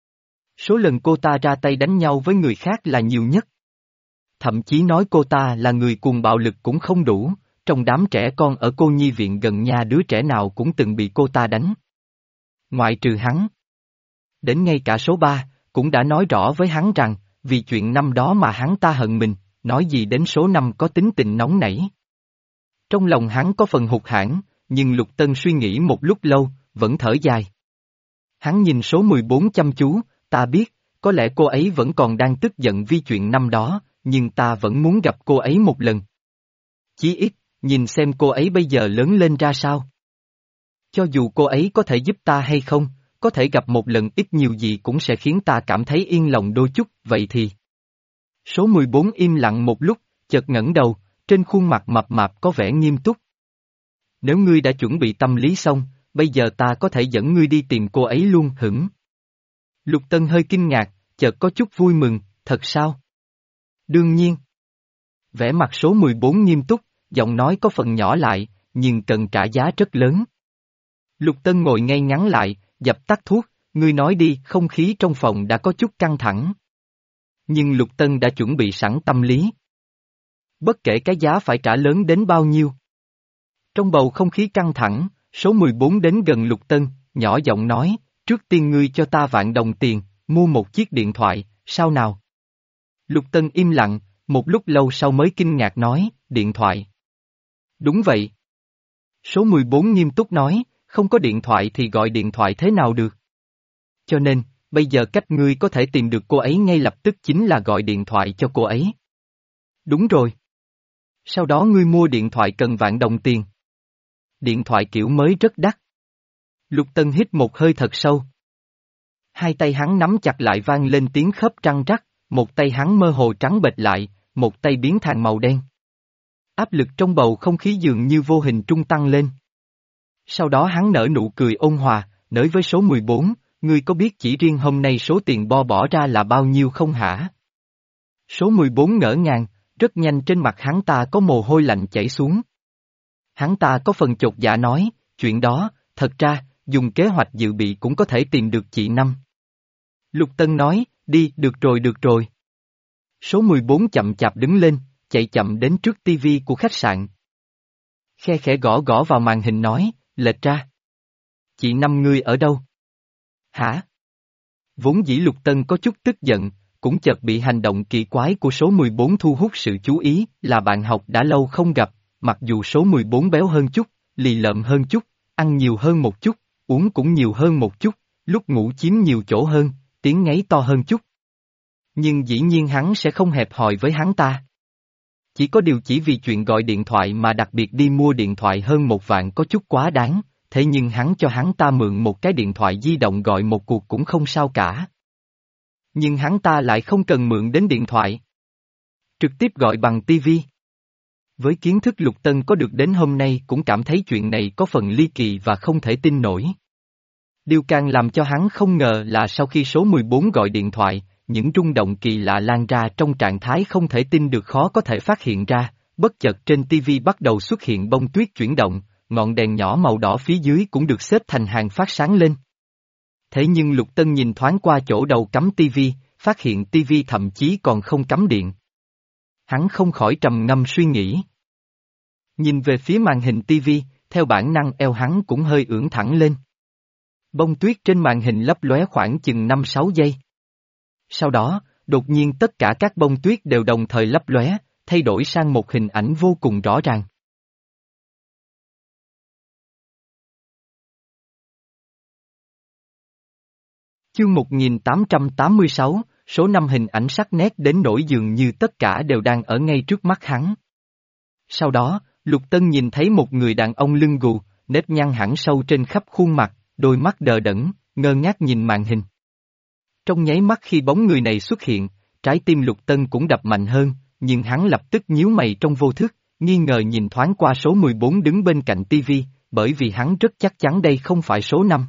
A: Số lần cô ta ra tay đánh nhau với người khác là nhiều nhất. Thậm chí nói cô ta là người cuồng bạo lực cũng không đủ, trong đám trẻ con ở cô nhi viện gần nhà đứa trẻ nào cũng từng bị cô ta đánh. Ngoại trừ hắn. Đến ngay cả số ba, cũng đã nói rõ với hắn rằng, vì chuyện năm đó mà hắn ta hận mình, nói gì đến số năm có tính tình nóng nảy. Trong lòng hắn có phần hụt hẫng, nhưng Lục Tân suy nghĩ một lúc lâu, vẫn thở dài. Hắn nhìn số mười bốn chăm chú, ta biết, có lẽ cô ấy vẫn còn đang tức giận vì chuyện năm đó, nhưng ta vẫn muốn gặp cô ấy một lần. Chí ít, nhìn xem cô ấy bây giờ lớn lên ra sao. Cho dù cô ấy có thể giúp ta hay không, có thể gặp một lần ít nhiều gì cũng sẽ khiến ta cảm thấy yên lòng đôi chút, vậy thì. Số mười bốn im lặng một lúc, chợt ngẩng đầu, trên khuôn mặt mập mạp có vẻ nghiêm túc. Nếu ngươi đã chuẩn bị tâm lý xong, bây giờ ta có thể dẫn ngươi đi tìm cô ấy luôn hửng. Lục Tân hơi kinh ngạc, chợt có chút vui mừng, thật sao? Đương nhiên. Vẻ mặt số mười bốn nghiêm túc, giọng nói có phần nhỏ lại, nhưng cần trả giá rất lớn. Lục Tân ngồi ngay ngắn lại, dập tắt thuốc, ngươi nói đi, không khí trong phòng đã có chút căng thẳng. Nhưng Lục Tân đã chuẩn bị sẵn tâm lý. Bất kể cái giá phải trả lớn đến bao nhiêu. Trong bầu không khí căng thẳng, số mười bốn đến gần Lục Tân, nhỏ giọng nói, trước tiên ngươi cho ta vạn đồng tiền, mua một chiếc điện thoại, sao nào? Lục Tân im lặng, một lúc lâu sau mới kinh ngạc nói, điện thoại. Đúng vậy. Số mười bốn nghiêm túc nói, không có điện thoại thì gọi điện thoại thế nào được? Cho nên, bây giờ cách ngươi có thể tìm được cô ấy ngay lập tức chính là gọi điện thoại cho cô ấy. Đúng rồi. Sau đó ngươi mua điện thoại cần vạn đồng tiền. Điện thoại kiểu mới rất đắt. Lục Tân hít một hơi thật sâu. Hai tay hắn nắm chặt lại vang lên tiếng khớp răng rắc, một tay hắn mơ hồ trắng bệch lại, một tay biến thành màu đen. Áp lực trong bầu không khí dường như vô hình trung tăng lên. Sau đó hắn nở nụ cười ôn hòa, nói với số mười bốn, ngươi có biết chỉ riêng hôm nay số tiền bo bỏ ra là bao nhiêu không hả? Số mười bốn ngỡ ngàng, rất nhanh trên mặt hắn ta có mồ hôi lạnh chảy xuống. Hắn ta có phần chột dạ nói, chuyện đó, thật ra, dùng kế hoạch dự bị cũng có thể tìm được chị Năm. Lục Tân nói, đi, được rồi được rồi. Số mười bốn chậm chạp đứng lên, chạy chậm đến trước tivi của khách sạn. Khe khẽ gõ gõ vào màn hình nói, lệch ra. Chị Năm ngươi ở đâu? Hả? Vốn dĩ Lục Tân có chút tức giận, cũng chợt bị hành động kỳ quái của số mười bốn thu hút sự chú ý, là bạn học đã lâu không gặp, mặc dù số mười bốn béo hơn chút, lì lợm hơn chút, ăn nhiều hơn một chút, uống cũng nhiều hơn một chút, lúc ngủ chiếm nhiều chỗ hơn, tiếng ngáy to hơn chút. Nhưng dĩ nhiên hắn sẽ không hẹp hòi với hắn ta. Chỉ có điều chỉ vì chuyện gọi điện thoại mà đặc biệt đi mua điện thoại hơn một vạn có chút quá đáng, thế nhưng hắn cho hắn ta mượn một cái điện thoại di động gọi một cuộc cũng không sao cả. Nhưng hắn ta lại không cần mượn đến điện thoại. Trực tiếp gọi bằng tivi. Với kiến thức Lục Tân có được đến hôm nay cũng cảm thấy chuyện này có phần ly kỳ và không thể tin nổi. Điều càng làm cho hắn không ngờ là sau khi số mười bốn gọi điện thoại, những rung động kỳ lạ lan ra trong trạng thái không thể tin được khó có thể phát hiện ra, bất chợt trên tivi bắt đầu xuất hiện bông tuyết chuyển động, ngọn đèn nhỏ màu đỏ phía dưới cũng được xếp thành hàng phát sáng lên. Thế nhưng Lục Tân nhìn thoáng qua chỗ đầu cắm tivi, phát hiện tivi thậm chí còn không cắm điện. Hắn không khỏi trầm ngâm suy nghĩ. Nhìn về phía màn hình tivi, theo bản năng eo hắn cũng hơi ưỡn thẳng lên. Bông tuyết trên màn hình lấp lóe khoảng chừng năm sáu giây. Sau đó, đột nhiên tất cả các bông tuyết đều đồng thời lấp lóe, thay đổi sang một hình ảnh vô cùng rõ ràng. Chương một nghìn tám trăm tám mươi sáu, số năm hình ảnh sắc nét đến nỗi dường như tất cả đều đang ở ngay trước mắt hắn. Sau đó, Lục Tân nhìn thấy một người đàn ông lưng gù, nếp nhăn hẳn sâu trên khắp khuôn mặt, đôi mắt đờ đẫn, ngơ ngác nhìn màn hình. Trong nháy mắt khi bóng người này xuất hiện, trái tim Lục Tân cũng đập mạnh hơn, nhưng hắn lập tức nhíu mày trong vô thức, nghi ngờ nhìn thoáng qua số mười bốn đứng bên cạnh tivi, bởi vì hắn rất chắc chắn đây không phải số năm.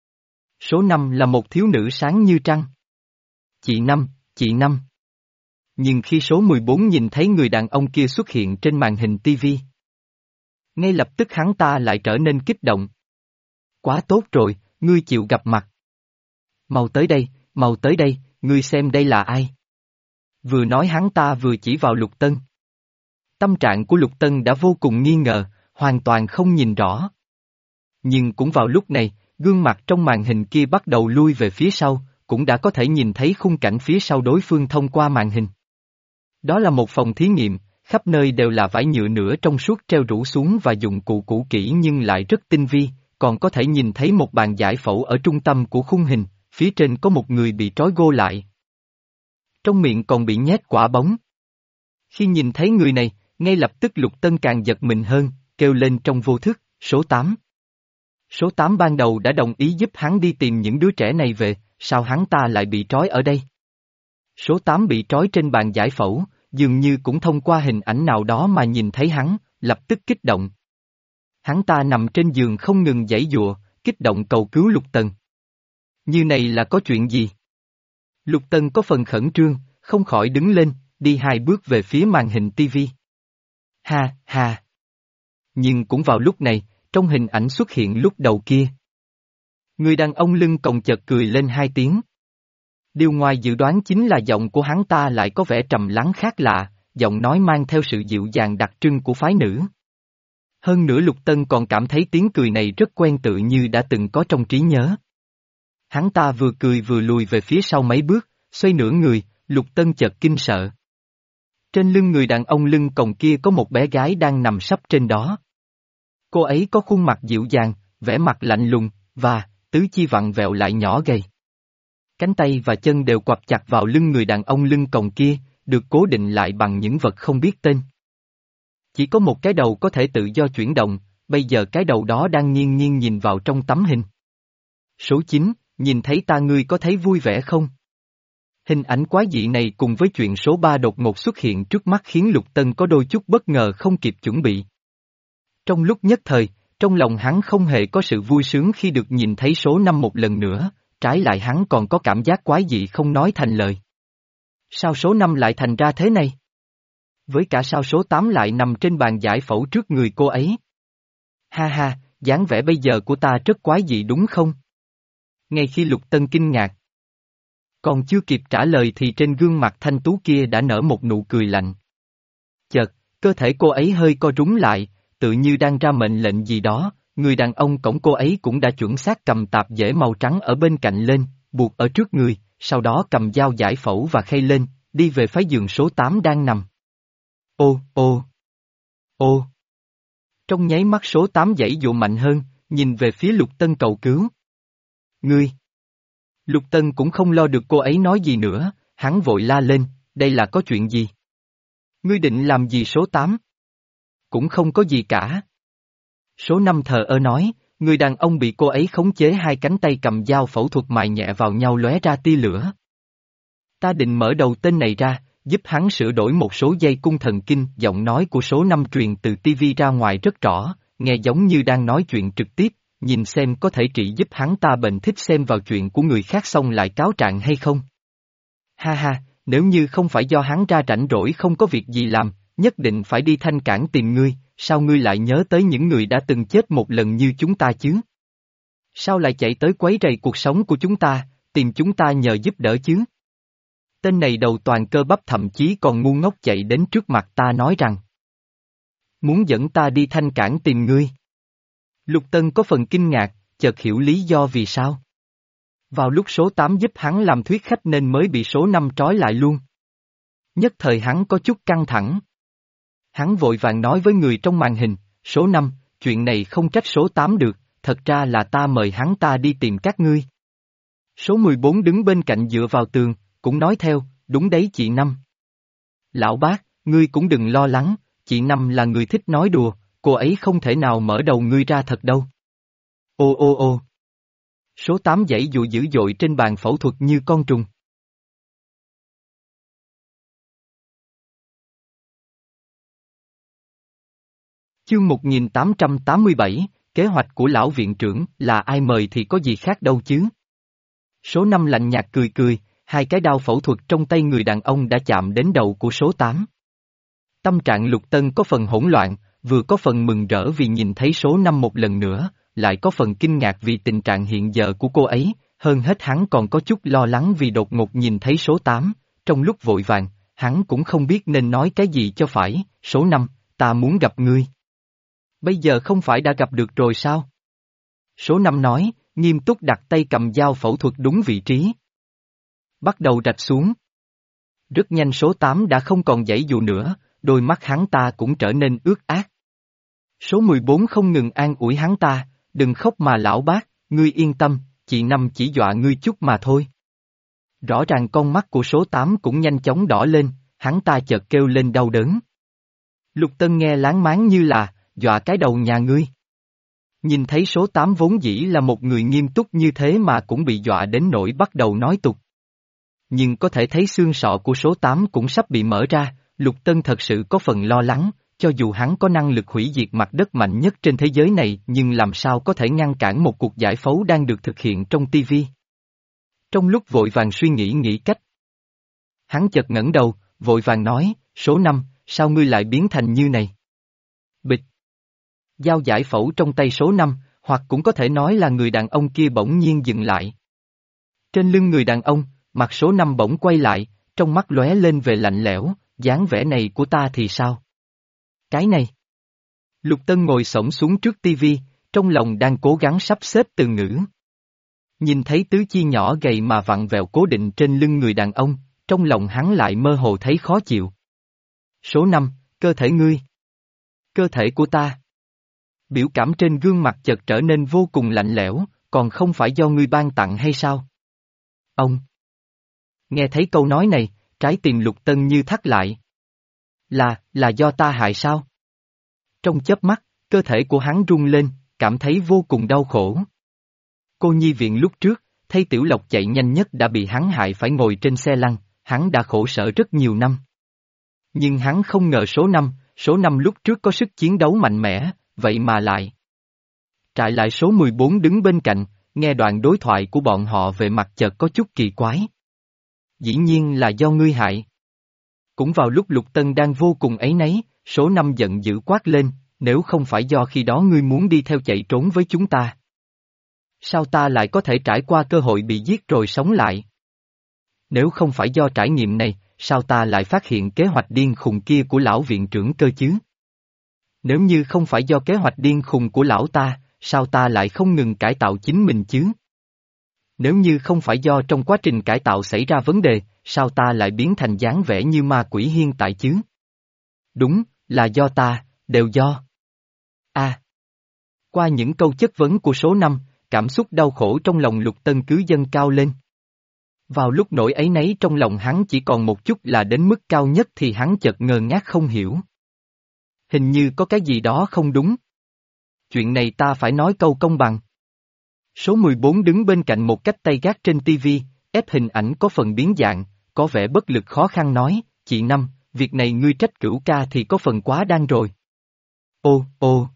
A: Số năm là một thiếu nữ sáng như trăng. Chị Năm, chị Năm. Nhưng khi số mười bốn nhìn thấy người đàn ông kia xuất hiện trên màn hình tivi, ngay lập tức hắn ta lại trở nên kích động. Quá tốt rồi, ngươi chịu gặp mặt. Mau tới đây, mau tới đây, ngươi xem đây là ai. Vừa nói hắn ta vừa chỉ vào Lục Tân. Tâm trạng của Lục Tân đã vô cùng nghi ngờ, hoàn toàn không nhìn rõ. Nhưng cũng vào lúc này, gương mặt trong màn hình kia bắt đầu lui về phía sau, cũng đã có thể nhìn thấy khung cảnh phía sau đối phương thông qua màn hình. Đó là một phòng thí nghiệm, khắp nơi đều là vải nhựa nửa trong suốt treo rủ xuống và dụng cụ cũ kỹ nhưng lại rất tinh vi, còn có thể nhìn thấy một bàn giải phẫu ở trung tâm của khung hình, phía trên có một người bị trói gô lại. Trong miệng còn bị nhét quả bóng. Khi nhìn thấy người này, ngay lập tức Lục Tân càng giật mình hơn, kêu lên trong vô thức, số tám. Số tám ban đầu đã đồng ý giúp hắn đi tìm những đứa trẻ này về, sao hắn ta lại bị trói ở đây? Số tám bị trói trên bàn giải phẫu, dường như cũng thông qua hình ảnh nào đó mà nhìn thấy hắn, lập tức kích động. Hắn ta nằm trên giường không ngừng giãy giụa, kích động cầu cứu Lục Tân. Như này là có chuyện gì? Lục Tân có phần khẩn trương, không khỏi đứng lên, đi hai bước về phía màn hình tivi. Ha, ha. Nhưng cũng vào lúc này, trong hình ảnh xuất hiện lúc đầu kia. Người đàn ông lưng còng chợt cười lên hai tiếng. Điều ngoài dự đoán chính là giọng của hắn ta lại có vẻ trầm lắng khác lạ, giọng nói mang theo sự dịu dàng đặc trưng của phái nữ. Hơn nữa Lục Tân còn cảm thấy tiếng cười này rất quen tự như đã từng có trong trí nhớ. Hắn ta vừa cười vừa lùi về phía sau mấy bước, xoay nửa người, Lục Tân chợt kinh sợ. Trên lưng người đàn ông lưng còng kia có một bé gái đang nằm sấp trên đó. Cô ấy có khuôn mặt dịu dàng, vẻ mặt lạnh lùng, và, tứ chi vặn vẹo lại nhỏ gầy. Cánh tay và chân đều quặp chặt vào lưng người đàn ông lưng còng kia, được cố định lại bằng những vật không biết tên. Chỉ có một cái đầu có thể tự do chuyển động, bây giờ cái đầu đó đang nghiêng nghiêng nhìn vào trong tấm hình. Số chín, nhìn thấy ta ngươi có thấy vui vẻ không? Hình ảnh quái dị này cùng với chuyện số ba đột ngột xuất hiện trước mắt khiến Lục Tân có đôi chút bất ngờ không kịp chuẩn bị. Trong lúc nhất thời, trong lòng hắn không hề có sự vui sướng khi được nhìn thấy số năm một lần nữa, trái lại hắn còn có cảm giác quái dị không nói thành lời. Sao số năm lại thành ra thế này? Với cả sao số tám lại nằm trên bàn giải phẫu trước người cô ấy? Ha ha, dáng vẻ bây giờ của ta rất quái dị đúng không? Ngay khi Lục Tân kinh ngạc, còn chưa kịp trả lời thì trên gương mặt thanh tú kia đã nở một nụ cười lạnh. Chợt, cơ thể cô ấy hơi co rúm lại, tự như đang ra mệnh lệnh gì đó, người đàn ông cõng cô ấy cũng đã chuẩn xác cầm tạp dễ màu trắng ở bên cạnh lên, buộc ở trước người, sau đó cầm dao giải phẫu và khay lên, đi về phía giường số tám đang nằm. Ô, ô, ô. Trong nháy mắt số tám giãy dụa mạnh hơn, nhìn về phía Lục Tân cầu cứu. Ngươi! Lục Tân cũng không lo được cô ấy nói gì nữa, hắn vội la lên, đây là có chuyện gì? Ngươi định làm gì số tám? Cũng không có gì cả. Số năm thờ ơ nói, người đàn ông bị cô ấy khống chế hai cánh tay cầm dao phẫu thuật mài nhẹ vào nhau lóe ra tia lửa. Ta định mở đầu tên này ra, giúp hắn sửa đổi một số dây cung thần kinh. Giọng nói của số năm truyền từ tivi ra ngoài rất rõ, nghe giống như đang nói chuyện trực tiếp, nhìn xem có thể trị giúp hắn ta bệnh thích xem vào chuyện của người khác xong lại cáo trạng hay không. Ha ha, nếu như không phải do hắn ra rảnh rỗi không có việc gì làm, nhất định phải đi Thanh Cảng tìm ngươi, sao ngươi lại nhớ tới những người đã từng chết một lần như chúng ta chứ? Sao lại chạy tới quấy rầy cuộc sống của chúng ta, tìm chúng ta nhờ giúp đỡ chứ? Tên này đầu toàn cơ bắp, thậm chí còn ngu ngốc chạy đến trước mặt ta nói rằng muốn dẫn ta đi Thanh Cảng tìm ngươi. Lục Tân có phần kinh ngạc, chợt hiểu lý do vì sao. Vào lúc số tám giúp hắn làm thuyết khách nên mới bị số năm trói lại luôn. Nhất thời hắn có chút căng thẳng. Hắn vội vàng nói với người trong màn hình, số năm, chuyện này không trách số tám được, thật ra là ta mời hắn ta đi tìm các ngươi. Số mười bốn đứng bên cạnh dựa vào tường, cũng nói theo, đúng đấy chị Năm. Lão bác, ngươi cũng đừng lo lắng, chị Năm là người thích nói đùa, cô ấy không thể nào mở đầu ngươi ra thật đâu. Ô ô ô. Số tám giãy dụa dữ dội trên bàn phẫu thuật như con trùng. Chương một nghìn tám trăm tám mươi bảy, kế hoạch của lão viện trưởng là ai mời thì có gì khác đâu chứ. Số năm lạnh nhạt cười cười, hai cái đao phẫu thuật trong tay người đàn ông đã chạm đến đầu của số tám. Tâm trạng Lục Tân có phần hỗn loạn, vừa có phần mừng rỡ vì nhìn thấy số năm một lần nữa, lại có phần kinh ngạc vì tình trạng hiện giờ của cô ấy, hơn hết hắn còn có chút lo lắng vì đột ngột nhìn thấy số tám, trong lúc vội vàng, hắn cũng không biết nên nói cái gì cho phải, số năm, ta muốn gặp ngươi. Bây giờ không phải đã gặp được rồi sao? Số năm nói, nghiêm túc đặt tay cầm dao phẫu thuật đúng vị trí. Bắt đầu rạch xuống. Rất nhanh số tám đã không còn giãy dụa nữa, đôi mắt hắn ta cũng trở nên ướt át. Số mười bốn không ngừng an ủi hắn ta, đừng khóc mà lão bác, ngươi yên tâm, chị Năm chỉ dọa ngươi chút mà thôi. Rõ ràng con mắt của số tám cũng nhanh chóng đỏ lên, hắn ta chợt kêu lên đau đớn. Lục Tân nghe láng máng như là, dọa cái đầu nhà ngươi. Nhìn thấy số tám vốn dĩ là một người nghiêm túc như thế mà cũng bị dọa đến nỗi bắt đầu nói tục. Nhưng có thể thấy xương sọ của số tám cũng sắp bị mở ra, Lục Tân thật sự có phần lo lắng, cho dù hắn có năng lực hủy diệt mặt đất mạnh nhất trên thế giới này nhưng làm sao có thể ngăn cản một cuộc giải phẫu đang được thực hiện trong ti vi. Trong lúc vội vàng suy nghĩ nghĩ cách, hắn chợt ngẩng đầu, vội vàng nói, số năm, sao ngươi lại biến thành như này? Bịch. Dao giải phẫu trong tay số năm, hoặc cũng có thể nói là người đàn ông kia bỗng nhiên dừng lại. Trên lưng người đàn ông, mặt số năm bỗng quay lại, trong mắt lóe lên về lạnh lẽo, dáng vẻ này của ta thì sao? Cái này. Lục Tân ngồi xổm xuống trước tivi, trong lòng đang cố gắng sắp xếp từ ngữ. Nhìn thấy tứ chi nhỏ gầy mà vặn vẹo cố định trên lưng người đàn ông, trong lòng hắn lại mơ hồ thấy khó chịu. Số năm, cơ thể ngươi. Cơ thể của ta. Biểu cảm trên gương mặt chợt trở nên vô cùng lạnh lẽo, còn không phải do ngươi ban tặng hay sao? Ông. Nghe thấy câu nói này, trái tim Lục Tân như thắt lại. Là, là do ta hại sao? Trong chớp mắt, cơ thể của hắn rung lên, cảm thấy vô cùng đau khổ. Cô nhi viện lúc trước, thấy Tiểu Lộc chạy nhanh nhất đã bị hắn hại phải ngồi trên xe lăn, hắn đã khổ sở rất nhiều năm. Nhưng hắn không ngờ số năm, số năm lúc trước có sức chiến đấu mạnh mẽ, vậy mà lại. Trại lại số mười bốn đứng bên cạnh, nghe đoạn đối thoại của bọn họ về mặt chợt có chút kỳ quái. Dĩ nhiên là do ngươi hại. Cũng vào lúc Lục Tân đang vô cùng áy náy, số năm giận dữ quát lên, nếu không phải do khi đó ngươi muốn đi theo chạy trốn với chúng ta. Sao ta lại có thể trải qua cơ hội bị giết rồi sống lại? Nếu không phải do trải nghiệm này, sao ta lại phát hiện kế hoạch điên khùng kia của lão viện trưởng cơ chứ? Nếu như không phải do kế hoạch điên khùng của lão ta, sao ta lại không ngừng cải tạo chính mình chứ? Nếu như không phải do trong quá trình cải tạo xảy ra vấn đề, sao ta lại biến thành dáng vẻ như ma quỷ hiện tại chứ? Đúng, là do ta, đều do. A. À, qua những câu chất vấn của số năm, cảm xúc đau khổ trong lòng Lục Tân cứ dâng cao lên. Vào lúc nỗi ấy nấy trong lòng hắn chỉ còn một chút là đến mức cao nhất thì hắn chợt ngơ ngác không hiểu. Hình như có cái gì đó không đúng. Chuyện này ta phải nói câu công bằng. Số mười bốn đứng bên cạnh một cách tay gác trên tivi, ép hình ảnh có phần biến dạng, có vẻ bất lực khó khăn nói, chị Năm, việc này ngươi trách Cửu ca thì có phần quá đáng rồi. Ô, ô.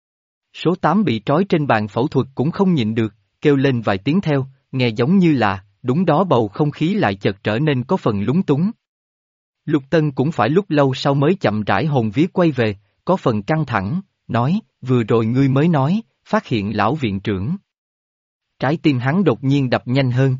A: Số tám bị trói trên bàn phẫu thuật cũng không nhịn được, kêu lên vài tiếng theo, nghe giống như là, đúng đó bầu không khí lại chợt trở nên có phần lúng túng. Lục Tân cũng phải lúc lâu sau mới chậm rãi hồn vía quay về, có phần căng thẳng, nói, vừa rồi ngươi mới nói, phát hiện lão viện trưởng. Trái tim hắn đột nhiên đập nhanh hơn.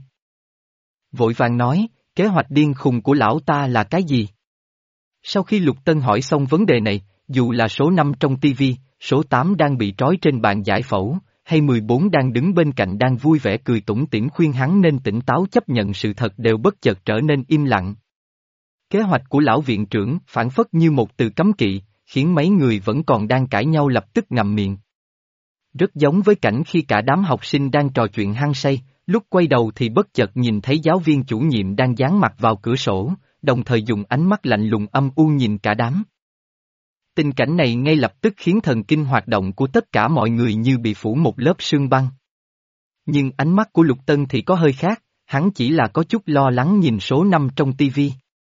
A: Vội vàng nói, kế hoạch điên khùng của lão ta là cái gì? Sau khi Lục Tân hỏi xong vấn đề này, dù là số năm trong tivi, số tám đang bị trói trên bàn giải phẫu, hay mười bốn đang đứng bên cạnh đang vui vẻ cười tủm tỉm khuyên hắn nên tỉnh táo chấp nhận sự thật đều bất chợt trở nên im lặng. Kế hoạch của lão viện trưởng phản phất như một từ cấm kỵ, khiến mấy người vẫn còn đang cãi nhau lập tức ngậm miệng. Rất giống với cảnh khi cả đám học sinh đang trò chuyện hăng say, lúc quay đầu thì bất chợt nhìn thấy giáo viên chủ nhiệm đang dán mặt vào cửa sổ, đồng thời dùng ánh mắt lạnh lùng âm u nhìn cả đám. Tình cảnh này ngay lập tức khiến thần kinh hoạt động của tất cả mọi người như bị phủ một lớp sương băng. Nhưng ánh mắt của Lục Tân thì có hơi khác, hắn chỉ là có chút lo lắng nhìn số năm trong tivi.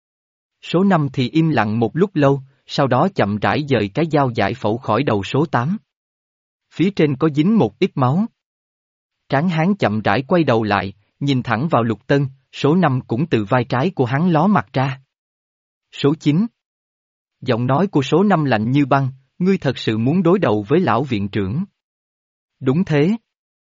A: Số năm thì im lặng một lúc lâu, sau đó chậm rãi dời cái dao giải phẫu khỏi đầu số tám. Phía trên có dính một ít máu. Tráng hán chậm rãi quay đầu lại, nhìn thẳng vào Lục Tân, số năm cũng từ vai trái của hắn ló mặt ra. Số chín. Giọng nói của số năm lạnh như băng, ngươi thật sự muốn đối đầu với lão viện trưởng. Đúng thế.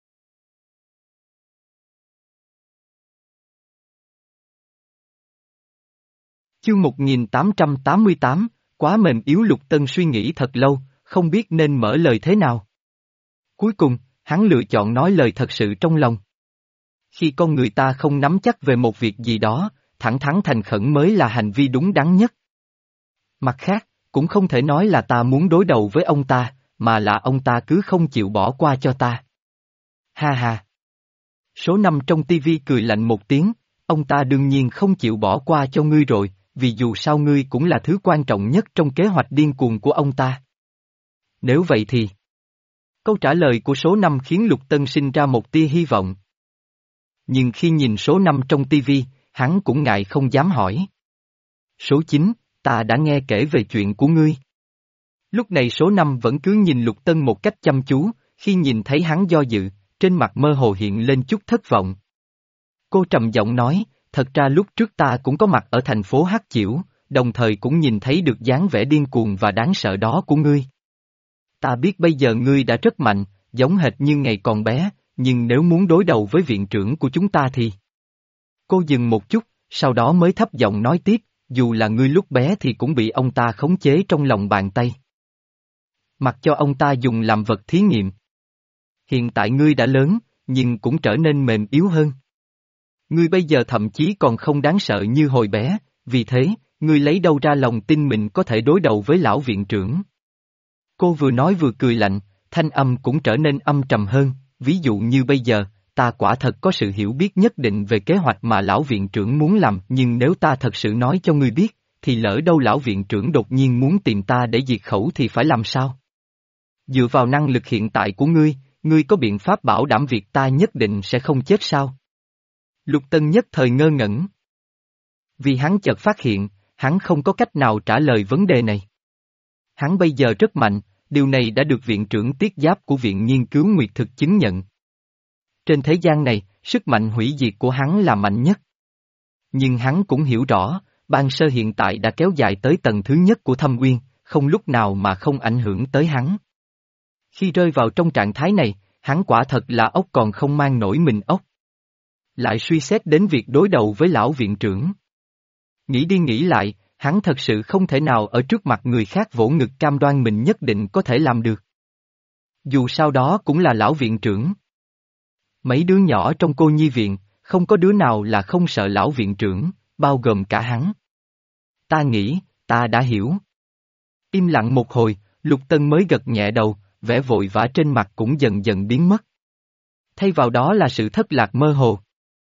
A: Chương một nghìn tám trăm tám mươi tám, quá mềm yếu. Lục Tân suy nghĩ thật lâu, không biết nên mở lời thế nào. Cuối cùng, hắn lựa chọn nói lời thật sự trong lòng. Khi con người ta không nắm chắc về một việc gì đó, thẳng thắn thành khẩn mới là hành vi đúng đắn nhất. Mặt khác, cũng không thể nói là ta muốn đối đầu với ông ta, mà là ông ta cứ không chịu bỏ qua cho ta. Ha ha. Số năm trong tivi cười lạnh một tiếng, ông ta đương nhiên không chịu bỏ qua cho ngươi rồi, vì dù sao ngươi cũng là thứ quan trọng nhất trong kế hoạch điên cuồng của ông ta. Nếu vậy thì... Câu trả lời của số năm khiến Lục Tân sinh ra một tia hy vọng. Nhưng khi nhìn số năm trong tivi, hắn cũng ngại không dám hỏi. Số chín, ta đã nghe kể về chuyện của ngươi. Lúc này số năm vẫn cứ nhìn Lục Tân một cách chăm chú, khi nhìn thấy hắn do dự, trên mặt mơ hồ hiện lên chút thất vọng. Cô trầm giọng nói, thật ra lúc trước ta cũng có mặt ở thành phố Hắc Chiểu, đồng thời cũng nhìn thấy được dáng vẻ điên cuồng và đáng sợ đó của ngươi. Ta biết bây giờ ngươi đã rất mạnh, giống hệt như ngày còn bé, nhưng nếu muốn đối đầu với viện trưởng của chúng ta thì... Cô dừng một chút, sau đó mới thấp giọng nói tiếp, dù là ngươi lúc bé thì cũng bị ông ta khống chế trong lòng bàn tay. Mặc cho ông ta dùng làm vật thí nghiệm. Hiện tại ngươi đã lớn, nhưng cũng trở nên mềm yếu hơn. Ngươi bây giờ thậm chí còn không đáng sợ như hồi bé, vì thế, ngươi lấy đâu ra lòng tin mình có thể đối đầu với lão viện trưởng. Cô vừa nói vừa cười lạnh, thanh âm cũng trở nên âm trầm hơn, ví dụ như bây giờ, ta quả thật có sự hiểu biết nhất định về kế hoạch mà lão viện trưởng muốn làm, nhưng nếu ta thật sự nói cho ngươi biết, thì lỡ đâu lão viện trưởng đột nhiên muốn tìm ta để diệt khẩu thì phải làm sao? Dựa vào năng lực hiện tại của ngươi, ngươi có biện pháp bảo đảm việc ta nhất định sẽ không chết sao? Lục Tân nhất thời ngơ ngẩn. Vì hắn chợt phát hiện, hắn không có cách nào trả lời vấn đề này. Hắn bây giờ rất mạnh, điều này đã được viện trưởng Tiết Giáp của Viện Nghiên cứu Nguyệt Thực chứng nhận. Trên thế gian này, sức mạnh hủy diệt của hắn là mạnh nhất. Nhưng hắn cũng hiểu rõ, ban sơ hiện tại đã kéo dài tới tầng thứ nhất của thâm uyên, không lúc nào mà không ảnh hưởng tới hắn. Khi rơi vào trong trạng thái này, hắn quả thật là ốc còn không mang nổi mình ốc. Lại suy xét đến việc đối đầu với lão viện trưởng. Nghĩ đi nghĩ lại, hắn thật sự không thể nào ở trước mặt người khác vỗ ngực cam đoan mình nhất định có thể làm được. Dù sao đó cũng là lão viện trưởng. Mấy đứa nhỏ trong cô nhi viện, không có đứa nào là không sợ lão viện trưởng, bao gồm cả hắn. Ta nghĩ, ta đã hiểu. Im lặng một hồi, Lục Tân mới gật nhẹ đầu, vẻ vội vã trên mặt cũng dần dần biến mất. Thay vào đó là sự thất lạc mơ hồ.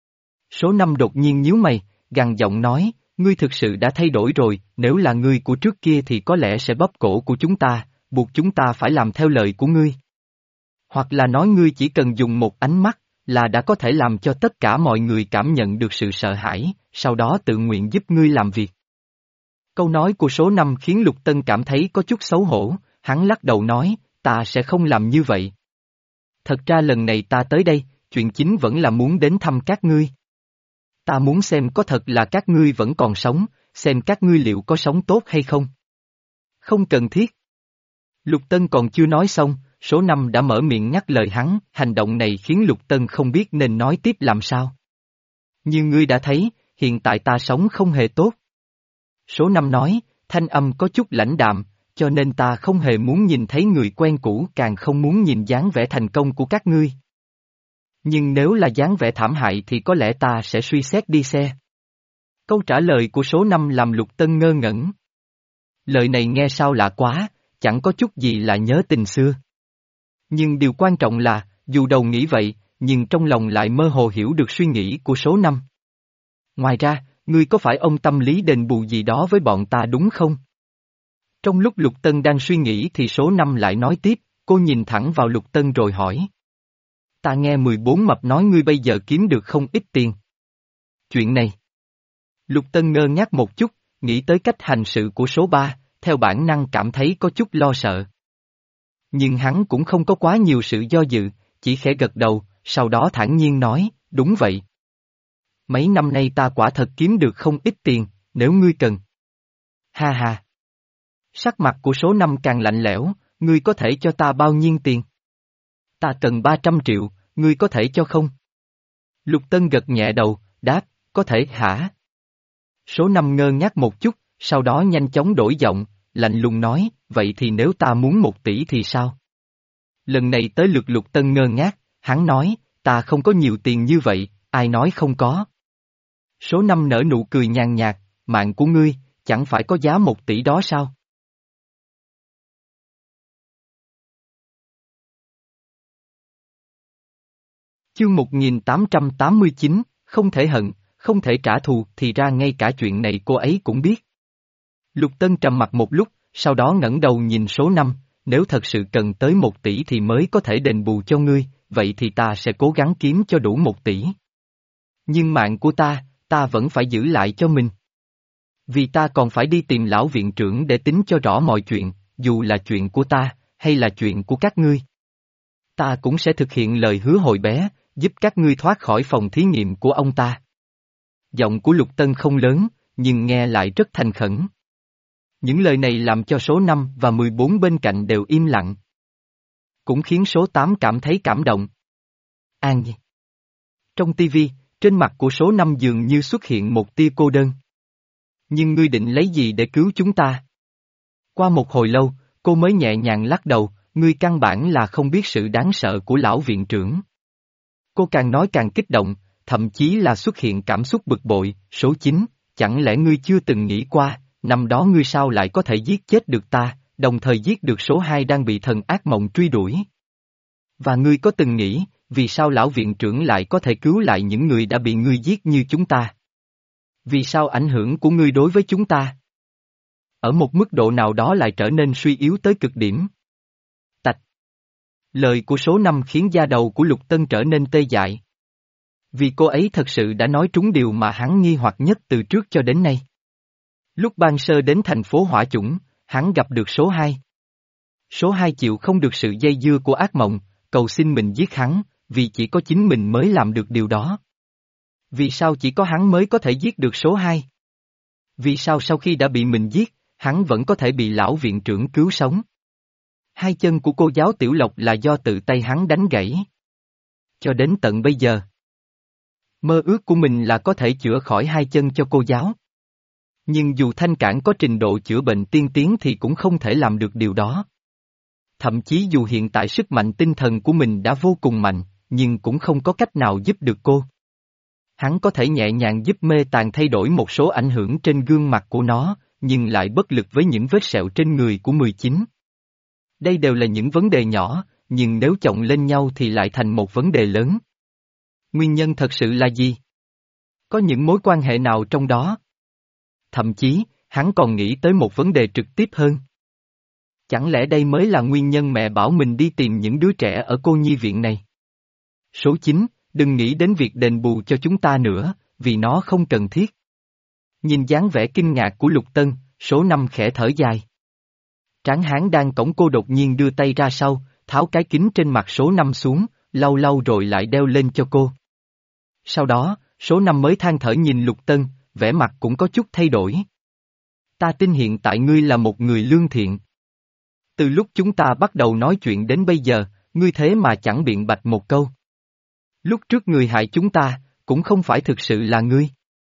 A: Số năm đột nhiên nhíu mày, gằn giọng nói, ngươi thực sự đã thay đổi rồi, nếu là ngươi của trước kia thì có lẽ sẽ bóp cổ của chúng ta, buộc chúng ta phải làm theo lời của ngươi. Hoặc là nói ngươi chỉ cần dùng một ánh mắt, là đã có thể làm cho tất cả mọi người cảm nhận được sự sợ hãi, sau đó tự nguyện giúp ngươi làm việc. Câu nói của số năm khiến Lục Tân cảm thấy có chút xấu hổ, hắn lắc đầu nói, ta sẽ không làm như vậy. Thật ra lần này ta tới đây, chuyện chính vẫn là muốn đến thăm các ngươi. Ta muốn xem có thật là các ngươi vẫn còn sống, xem các ngươi liệu có sống tốt hay không. Không cần thiết. Lục Tân còn chưa nói xong, số năm đã mở miệng ngắt lời hắn, hành động này khiến Lục Tân không biết nên nói tiếp làm sao. Như ngươi đã thấy, hiện tại ta sống không hề tốt. Số năm nói, thanh âm có chút lãnh đạm, cho nên ta không hề muốn nhìn thấy người quen cũ, càng không muốn nhìn dáng vẻ thành công của các ngươi. Nhưng nếu là dáng vẻ thảm hại thì có lẽ ta sẽ suy xét đi xe. Câu trả lời của số năm làm Lục Tân ngơ ngẩn. Lời này nghe sao lạ quá, chẳng có chút gì là nhớ tình xưa. Nhưng điều quan trọng là, dù đầu nghĩ vậy, nhưng trong lòng lại mơ hồ hiểu được suy nghĩ của số năm. Ngoài ra, ngươi có phải ông tâm lý đền bù gì đó với bọn ta đúng không? Trong lúc Lục Tân đang suy nghĩ thì số năm lại nói tiếp, cô nhìn thẳng vào Lục Tân rồi hỏi. Ta nghe mười bốn mập nói ngươi bây giờ kiếm được không ít tiền. Chuyện này. Lục Tân ngơ ngác một chút, nghĩ tới cách hành sự của số ba, theo bản năng cảm thấy có chút lo sợ. Nhưng hắn cũng không có quá nhiều sự do dự, chỉ khẽ gật đầu, sau đó thản nhiên nói, đúng vậy. Mấy năm nay ta quả thật kiếm được không ít tiền, nếu ngươi cần. Ha ha. Sắc mặt của số năm càng lạnh lẽo, ngươi có thể cho ta bao nhiêu tiền? Ta cần ba trăm triệu, ngươi có thể cho không? Lục Tân gật nhẹ đầu, đáp, có thể hả? Số năm ngơ ngác một chút, sau đó nhanh chóng đổi giọng, lạnh lùng nói, vậy thì nếu ta muốn một tỷ thì sao? Lần này tới lượt Lục Tân ngơ ngác, hắn nói, ta không có nhiều tiền như vậy, ai nói không có? Số năm nở nụ cười nhàn nhạt, mạng của ngươi, chẳng phải có giá một tỷ đó sao? Chương một nghìn tám trăm tám mươi chín, không thể hận, không thể trả thù, thì ra ngay cả chuyện này cô ấy cũng biết. Lục Tân trầm mặt một lúc, sau đó ngẩng đầu nhìn số năm, nếu thật sự cần tới một tỷ thì mới có thể đền bù cho ngươi, vậy thì ta sẽ cố gắng kiếm cho đủ một tỷ. Nhưng mạng của ta, ta vẫn phải giữ lại cho mình. Vì ta còn phải đi tìm lão viện trưởng để tính cho rõ mọi chuyện, dù là chuyện của ta, hay là chuyện của các ngươi. Ta cũng sẽ thực hiện lời hứa hồi bé, giúp các ngươi thoát khỏi phòng thí nghiệm của ông ta. Giọng của Lục Tân không lớn, nhưng nghe lại rất thành khẩn. Những lời này làm cho số năm và mười bốn bên cạnh đều im lặng. Cũng khiến số tám cảm thấy cảm động. An nhi. Trong tivi, trên mặt của số năm dường như xuất hiện một tia cô đơn. Nhưng ngươi định lấy gì để cứu chúng ta? Qua một hồi lâu, cô mới nhẹ nhàng lắc đầu, ngươi căn bản là không biết sự đáng sợ của lão viện trưởng. Cô càng nói càng kích động, thậm chí là xuất hiện cảm xúc bực bội, số chín, chẳng lẽ ngươi chưa từng nghĩ qua, năm đó ngươi sao lại có thể giết chết được ta, đồng thời giết được số hai đang bị thần ác mộng truy đuổi? Và ngươi có từng nghĩ, vì sao lão viện trưởng lại có thể cứu lại những người đã bị ngươi giết như chúng ta? Vì sao ảnh hưởng của ngươi đối với chúng ta? Ở một mức độ nào đó lại trở nên suy yếu tới cực điểm. Tạch. Lời của số năm khiến da đầu của Lục Tân trở nên tê dại. Vì cô ấy thật sự đã nói trúng điều mà hắn nghi hoặc nhất từ trước cho đến nay. Lúc ban sơ đến thành phố Hỏa Chủng, hắn gặp được số hai. Số hai chịu không được sự dây dưa của ác mộng, cầu xin mình giết hắn, vì chỉ có chính mình mới làm được điều đó. Vì sao chỉ có hắn mới có thể giết được số hai? Vì sao sau khi đã bị mình giết, hắn vẫn có thể bị lão viện trưởng cứu sống? Hai chân của cô giáo Tiểu Lộc là do tự tay hắn đánh gãy. Cho đến tận bây giờ, mơ ước của mình là có thể chữa khỏi hai chân cho cô giáo. Nhưng dù Thanh Cảng có trình độ chữa bệnh tiên tiến thì cũng không thể làm được điều đó. Thậm chí dù hiện tại sức mạnh tinh thần của mình đã vô cùng mạnh, nhưng cũng không có cách nào giúp được cô. Hắn có thể nhẹ nhàng giúp mê tàn thay đổi một số ảnh hưởng trên gương mặt của nó, nhưng lại bất lực với những vết sẹo trên người của mười chín. Đây đều là những vấn đề nhỏ, nhưng nếu chồng lên nhau thì lại thành một vấn đề lớn. Nguyên nhân thật sự là gì? Có những mối quan hệ nào trong đó? Thậm chí, hắn còn nghĩ tới một vấn đề trực tiếp hơn. Chẳng lẽ đây mới là nguyên nhân mẹ bảo mình đi tìm những đứa trẻ ở cô nhi viện này? Số chín, đừng nghĩ đến việc đền bù cho chúng ta nữa, vì nó không cần thiết. Nhìn dáng vẻ kinh ngạc của Lục Tân, số năm khẽ thở dài. Tráng hán đang cõng cô đột nhiên đưa tay ra sau, tháo cái kính trên mặt số năm xuống, lau lau rồi lại đeo lên cho cô. Sau đó, số năm mới than thở nhìn Lục Tân, vẻ mặt cũng có chút thay đổi. Ta tin hiện tại ngươi là một người lương thiện. Từ lúc chúng ta bắt đầu nói chuyện đến bây giờ, ngươi thế mà chẳng biện bạch một câu. Lúc trước người hại chúng ta, cũng không phải thực sự là ngươi.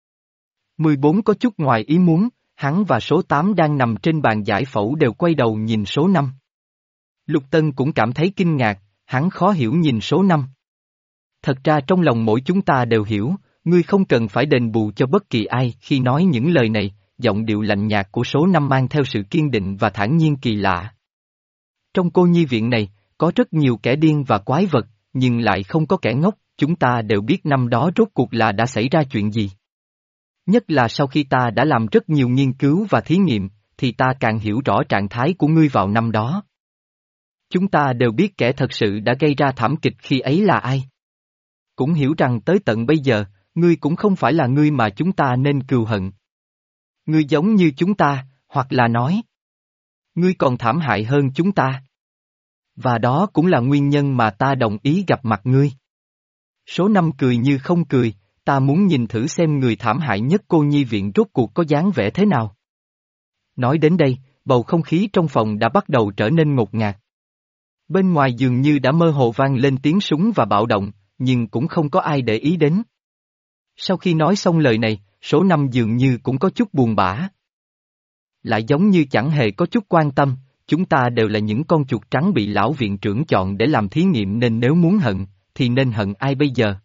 A: mười bốn có chút ngoài ý muốn, hắn và số tám đang nằm trên bàn giải phẫu đều quay đầu nhìn số năm. Lục Tân cũng cảm thấy kinh ngạc, hắn khó hiểu nhìn số năm. Thật ra trong lòng mỗi chúng ta đều hiểu, ngươi không cần phải đền bù cho bất kỳ ai. Khi nói những lời này, giọng điệu lạnh nhạt của số năm mang theo sự kiên định và thản nhiên kỳ lạ. Trong cô nhi viện này, có rất nhiều kẻ điên và quái vật, nhưng lại không có kẻ ngốc, chúng ta đều biết năm đó rốt cuộc là đã xảy ra chuyện gì. Nhất là sau khi ta đã làm rất nhiều nghiên cứu và thí nghiệm, thì ta càng hiểu rõ trạng thái của ngươi vào năm đó. Chúng ta đều biết kẻ thật sự đã gây ra thảm kịch khi ấy là ai. Cũng hiểu rằng tới tận bây giờ, ngươi cũng không phải là ngươi mà chúng ta nên cừu hận. Ngươi giống như chúng ta, hoặc là nói, ngươi còn thảm hại hơn chúng ta. Và đó cũng là nguyên nhân mà ta đồng ý gặp mặt ngươi. Số năm cười như không cười, ta muốn nhìn thử xem người thảm hại nhất cô nhi viện rốt cuộc có dáng vẻ thế nào. Nói đến đây, bầu không khí trong phòng đã bắt đầu trở nên ngột ngạt. Bên ngoài dường như đã mơ hồ vang lên tiếng súng và bạo động, nhưng cũng không có ai để ý đến. Sau khi nói xong lời này, số năm dường như cũng có chút buồn bã. Lại giống như chẳng hề có chút quan tâm, chúng ta đều là những con chuột trắng bị lão viện trưởng chọn để làm thí nghiệm nên nếu muốn hận, thì nên hận ai bây giờ?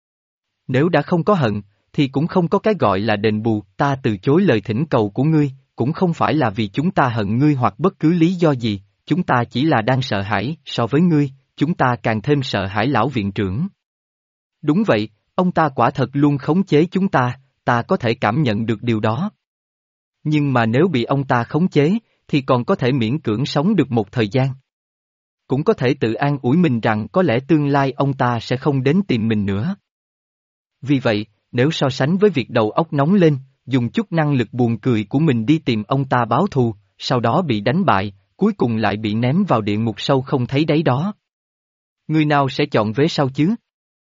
A: Nếu đã không có hận, thì cũng không có cái gọi là đền bù. Ta từ chối lời thỉnh cầu của ngươi, cũng không phải là vì chúng ta hận ngươi hoặc bất cứ lý do gì, chúng ta chỉ là đang sợ hãi. So với ngươi, chúng ta càng thêm sợ hãi lão viện trưởng. Đúng vậy, ông ta quả thật luôn khống chế chúng ta, ta có thể cảm nhận được điều đó. Nhưng mà nếu bị ông ta khống chế, thì còn có thể miễn cưỡng sống được một thời gian. Cũng có thể tự an ủi mình rằng có lẽ tương lai ông ta sẽ không đến tìm mình nữa. Vì vậy, nếu so sánh với việc đầu óc nóng lên, dùng chút năng lực buồn cười của mình đi tìm ông ta báo thù, sau đó bị đánh bại, cuối cùng lại bị ném vào địa ngục sâu không thấy đáy đó. Người nào sẽ chọn vế sau chứ?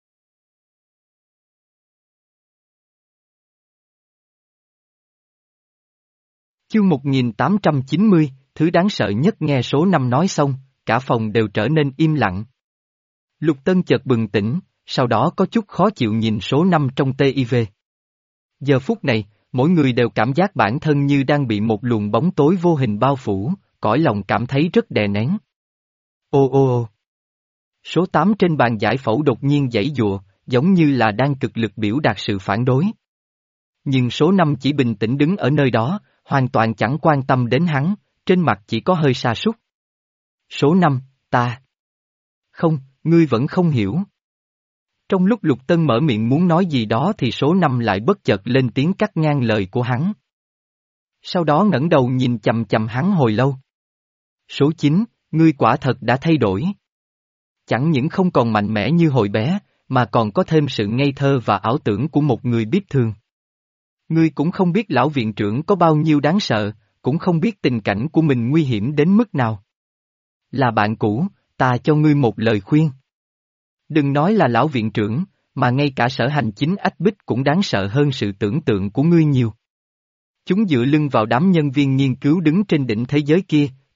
A: Chương một nghìn tám trăm chín mươi, thứ đáng sợ nhất. Nghe số năm nói xong, cả phòng đều trở nên im lặng. Lục Tân chợt bừng tỉnh, sau đó có chút khó chịu nhìn số năm trong tê i vê. Giờ phút này, mỗi người đều cảm giác bản thân như đang bị một luồng bóng tối vô hình bao phủ, cõi lòng cảm thấy rất đè nén. Ô ô ô. Số tám trên bàn giải phẫu đột nhiên giãy giụa, giống như là đang cực lực biểu đạt sự phản đối. Nhưng số năm chỉ bình tĩnh đứng ở nơi đó, hoàn toàn chẳng quan tâm đến hắn, trên mặt chỉ có hơi sa sút. Số năm, ta. Không, ngươi vẫn không hiểu. Trong lúc Lục Tân mở miệng muốn nói gì đó thì số năm lại bất chợt lên tiếng cắt ngang lời của hắn. Sau đó ngẩng đầu nhìn chằm chằm hắn hồi lâu. Số chín, ngươi quả thật đã thay đổi. Chẳng những không còn mạnh mẽ như hồi bé, mà còn có thêm sự ngây thơ và ảo tưởng của một người biết thương. Ngươi cũng không biết lão viện trưởng có bao nhiêu đáng sợ, cũng không biết tình cảnh của mình nguy hiểm đến mức nào. Là bạn cũ, ta cho ngươi một lời khuyên. Đừng nói là lão viện trưởng, mà ngay cả sở hành chính ách bích cũng đáng sợ hơn sự tưởng tượng của ngươi nhiều. Chúng dựa lưng vào đám nhân viên nghiên cứu đứng trên đỉnh thế giới kia,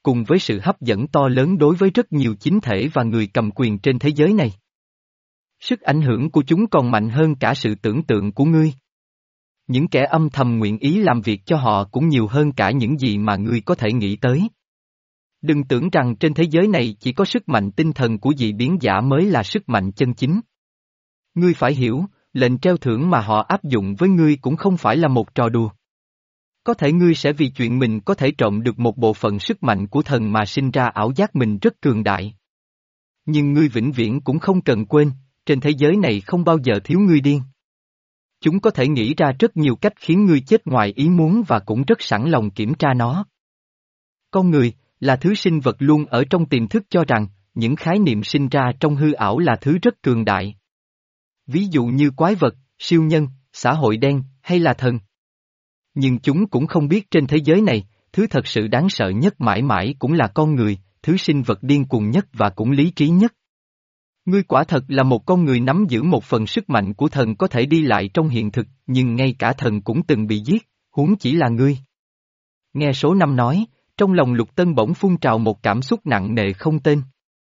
A: cùng với sự hấp dẫn to lớn đối với rất nhiều chính thể và người cầm quyền trên thế giới này. Sức ảnh hưởng của chúng còn mạnh hơn cả sự tưởng tượng của ngươi. Những kẻ âm thầm nguyện ý làm việc cho họ cũng nhiều hơn cả những gì mà ngươi có thể nghĩ tới. Đừng tưởng rằng trên thế giới này chỉ có sức mạnh tinh thần của dị biến giả mới là sức mạnh chân chính. Ngươi phải hiểu, lệnh treo thưởng mà họ áp dụng với ngươi cũng không phải là một trò đùa. Có thể ngươi sẽ vì chuyện mình có thể trộm được một bộ phận sức mạnh của thần mà sinh ra ảo giác mình rất cường đại. Nhưng ngươi vĩnh viễn cũng không cần quên, trên thế giới này không bao giờ thiếu ngươi điên. Chúng có thể nghĩ ra rất nhiều cách khiến ngươi chết ngoài ý muốn và cũng rất sẵn lòng kiểm tra nó. Con người, là thứ sinh vật luôn ở trong tiềm thức cho rằng, những khái niệm sinh ra trong hư ảo là thứ rất cường đại. Ví dụ như quái vật, siêu nhân, xã hội đen, hay là thần. Nhưng chúng cũng không biết trên thế giới này, thứ thật sự đáng sợ nhất mãi mãi cũng là con người, thứ sinh vật điên cuồng nhất và cũng lý trí nhất. Ngươi quả thật là một con người nắm giữ một phần sức mạnh của thần có thể đi lại trong hiện thực, nhưng ngay cả thần cũng từng bị giết, huống chỉ là ngươi. Nghe số năm nói, trong lòng Lục Tân bỗng phun trào một cảm xúc nặng nề không tên.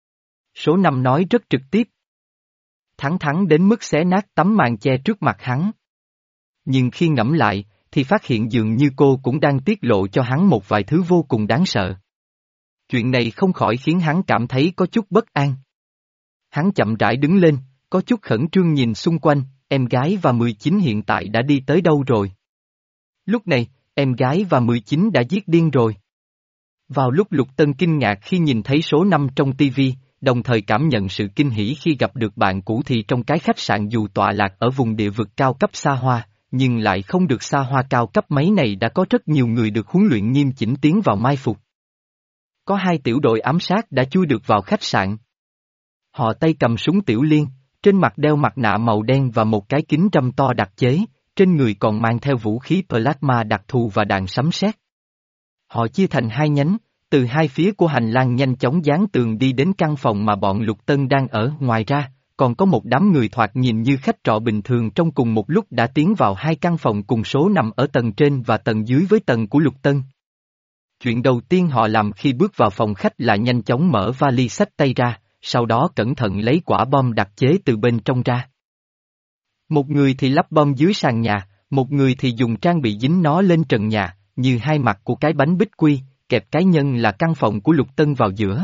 A: Số năm nói rất trực tiếp. Thẳng thắn đến mức xé nát tấm màn che trước mặt hắn. Nhưng khi ngẫm lại, thì phát hiện dường như cô cũng đang tiết lộ cho hắn một vài thứ vô cùng đáng sợ. Chuyện này không khỏi khiến hắn cảm thấy có chút bất an. Hắn chậm rãi đứng lên, có chút khẩn trương nhìn xung quanh, em gái và mười chín hiện tại đã đi tới đâu rồi? Lúc này, em gái và mười chín đã giết điên rồi. Vào lúc Lục Tân kinh ngạc khi nhìn thấy số năm trong tivi, đồng thời cảm nhận sự kinh hỉ khi gặp được bạn cũ thì trong cái khách sạn dù tọa lạc ở vùng địa vực cao cấp xa hoa, nhưng lại không được xa hoa cao cấp mấy này đã có rất nhiều người được huấn luyện nghiêm chỉnh tiến vào mai phục. Có hai tiểu đội ám sát đã chui được vào khách sạn. Họ tay cầm súng tiểu liên, trên mặt đeo mặt nạ màu đen và một cái kính râm to đặc chế, trên người còn mang theo vũ khí plasma đặc thù và đạn sấm sét. Họ chia thành hai nhánh, từ hai phía của hành lang nhanh chóng dán tường đi đến căn phòng mà bọn Lục Tân đang ở. Ngoài ra, còn có một đám người thoạt nhìn như khách trọ bình thường trong cùng một lúc đã tiến vào hai căn phòng cùng số nằm ở tầng trên và tầng dưới với tầng của Lục Tân. Chuyện đầu tiên họ làm khi bước vào phòng khách là nhanh chóng mở vali xách tay ra, sau đó cẩn thận lấy quả bom đặc chế từ bên trong ra. Một người thì lắp bom dưới sàn nhà, một người thì dùng trang bị dính nó lên trần nhà, như hai mặt của cái bánh bích quy, kẹp cái nhân là căn phòng của Lục Tân vào giữa.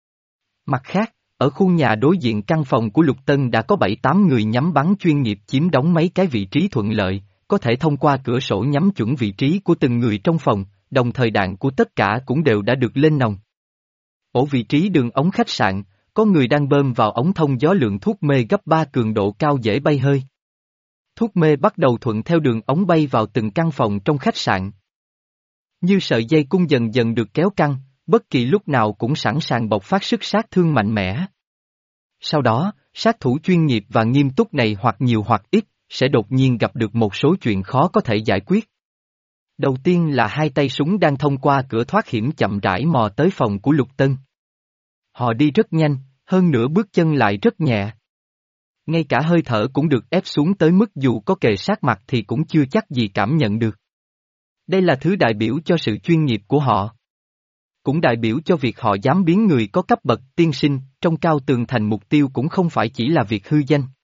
A: Mặt khác, ở khu nhà đối diện căn phòng của Lục Tân đã có bảy tám người nhắm bắn chuyên nghiệp chiếm đóng mấy cái vị trí thuận lợi, có thể thông qua cửa sổ nhắm chuẩn vị trí của từng người trong phòng, đồng thời đạn của tất cả cũng đều đã được lên nòng. Ở vị trí đường ống khách sạn, có người đang bơm vào ống thông gió lượng thuốc mê gấp ba cường độ cao dễ bay hơi. Thuốc mê bắt đầu thuận theo đường ống bay vào từng căn phòng trong khách sạn. Như sợi dây cung dần dần được kéo căng, bất kỳ lúc nào cũng sẵn sàng bộc phát sức sát thương mạnh mẽ. Sau đó, sát thủ chuyên nghiệp và nghiêm túc này hoặc nhiều hoặc ít, sẽ đột nhiên gặp được một số chuyện khó có thể giải quyết. Đầu tiên là hai tay súng đang thông qua cửa thoát hiểm chậm rãi mò tới phòng của Lục Tân. Họ đi rất nhanh, hơn nữa bước chân lại rất nhẹ. Ngay cả hơi thở cũng được ép xuống tới mức dù có kề sát mặt thì cũng chưa chắc gì cảm nhận được. Đây là thứ đại biểu cho sự chuyên nghiệp của họ. Cũng đại biểu cho việc họ dám biến người có cấp bậc tiên sinh trong cao tường thành mục tiêu cũng không phải chỉ là việc hư danh.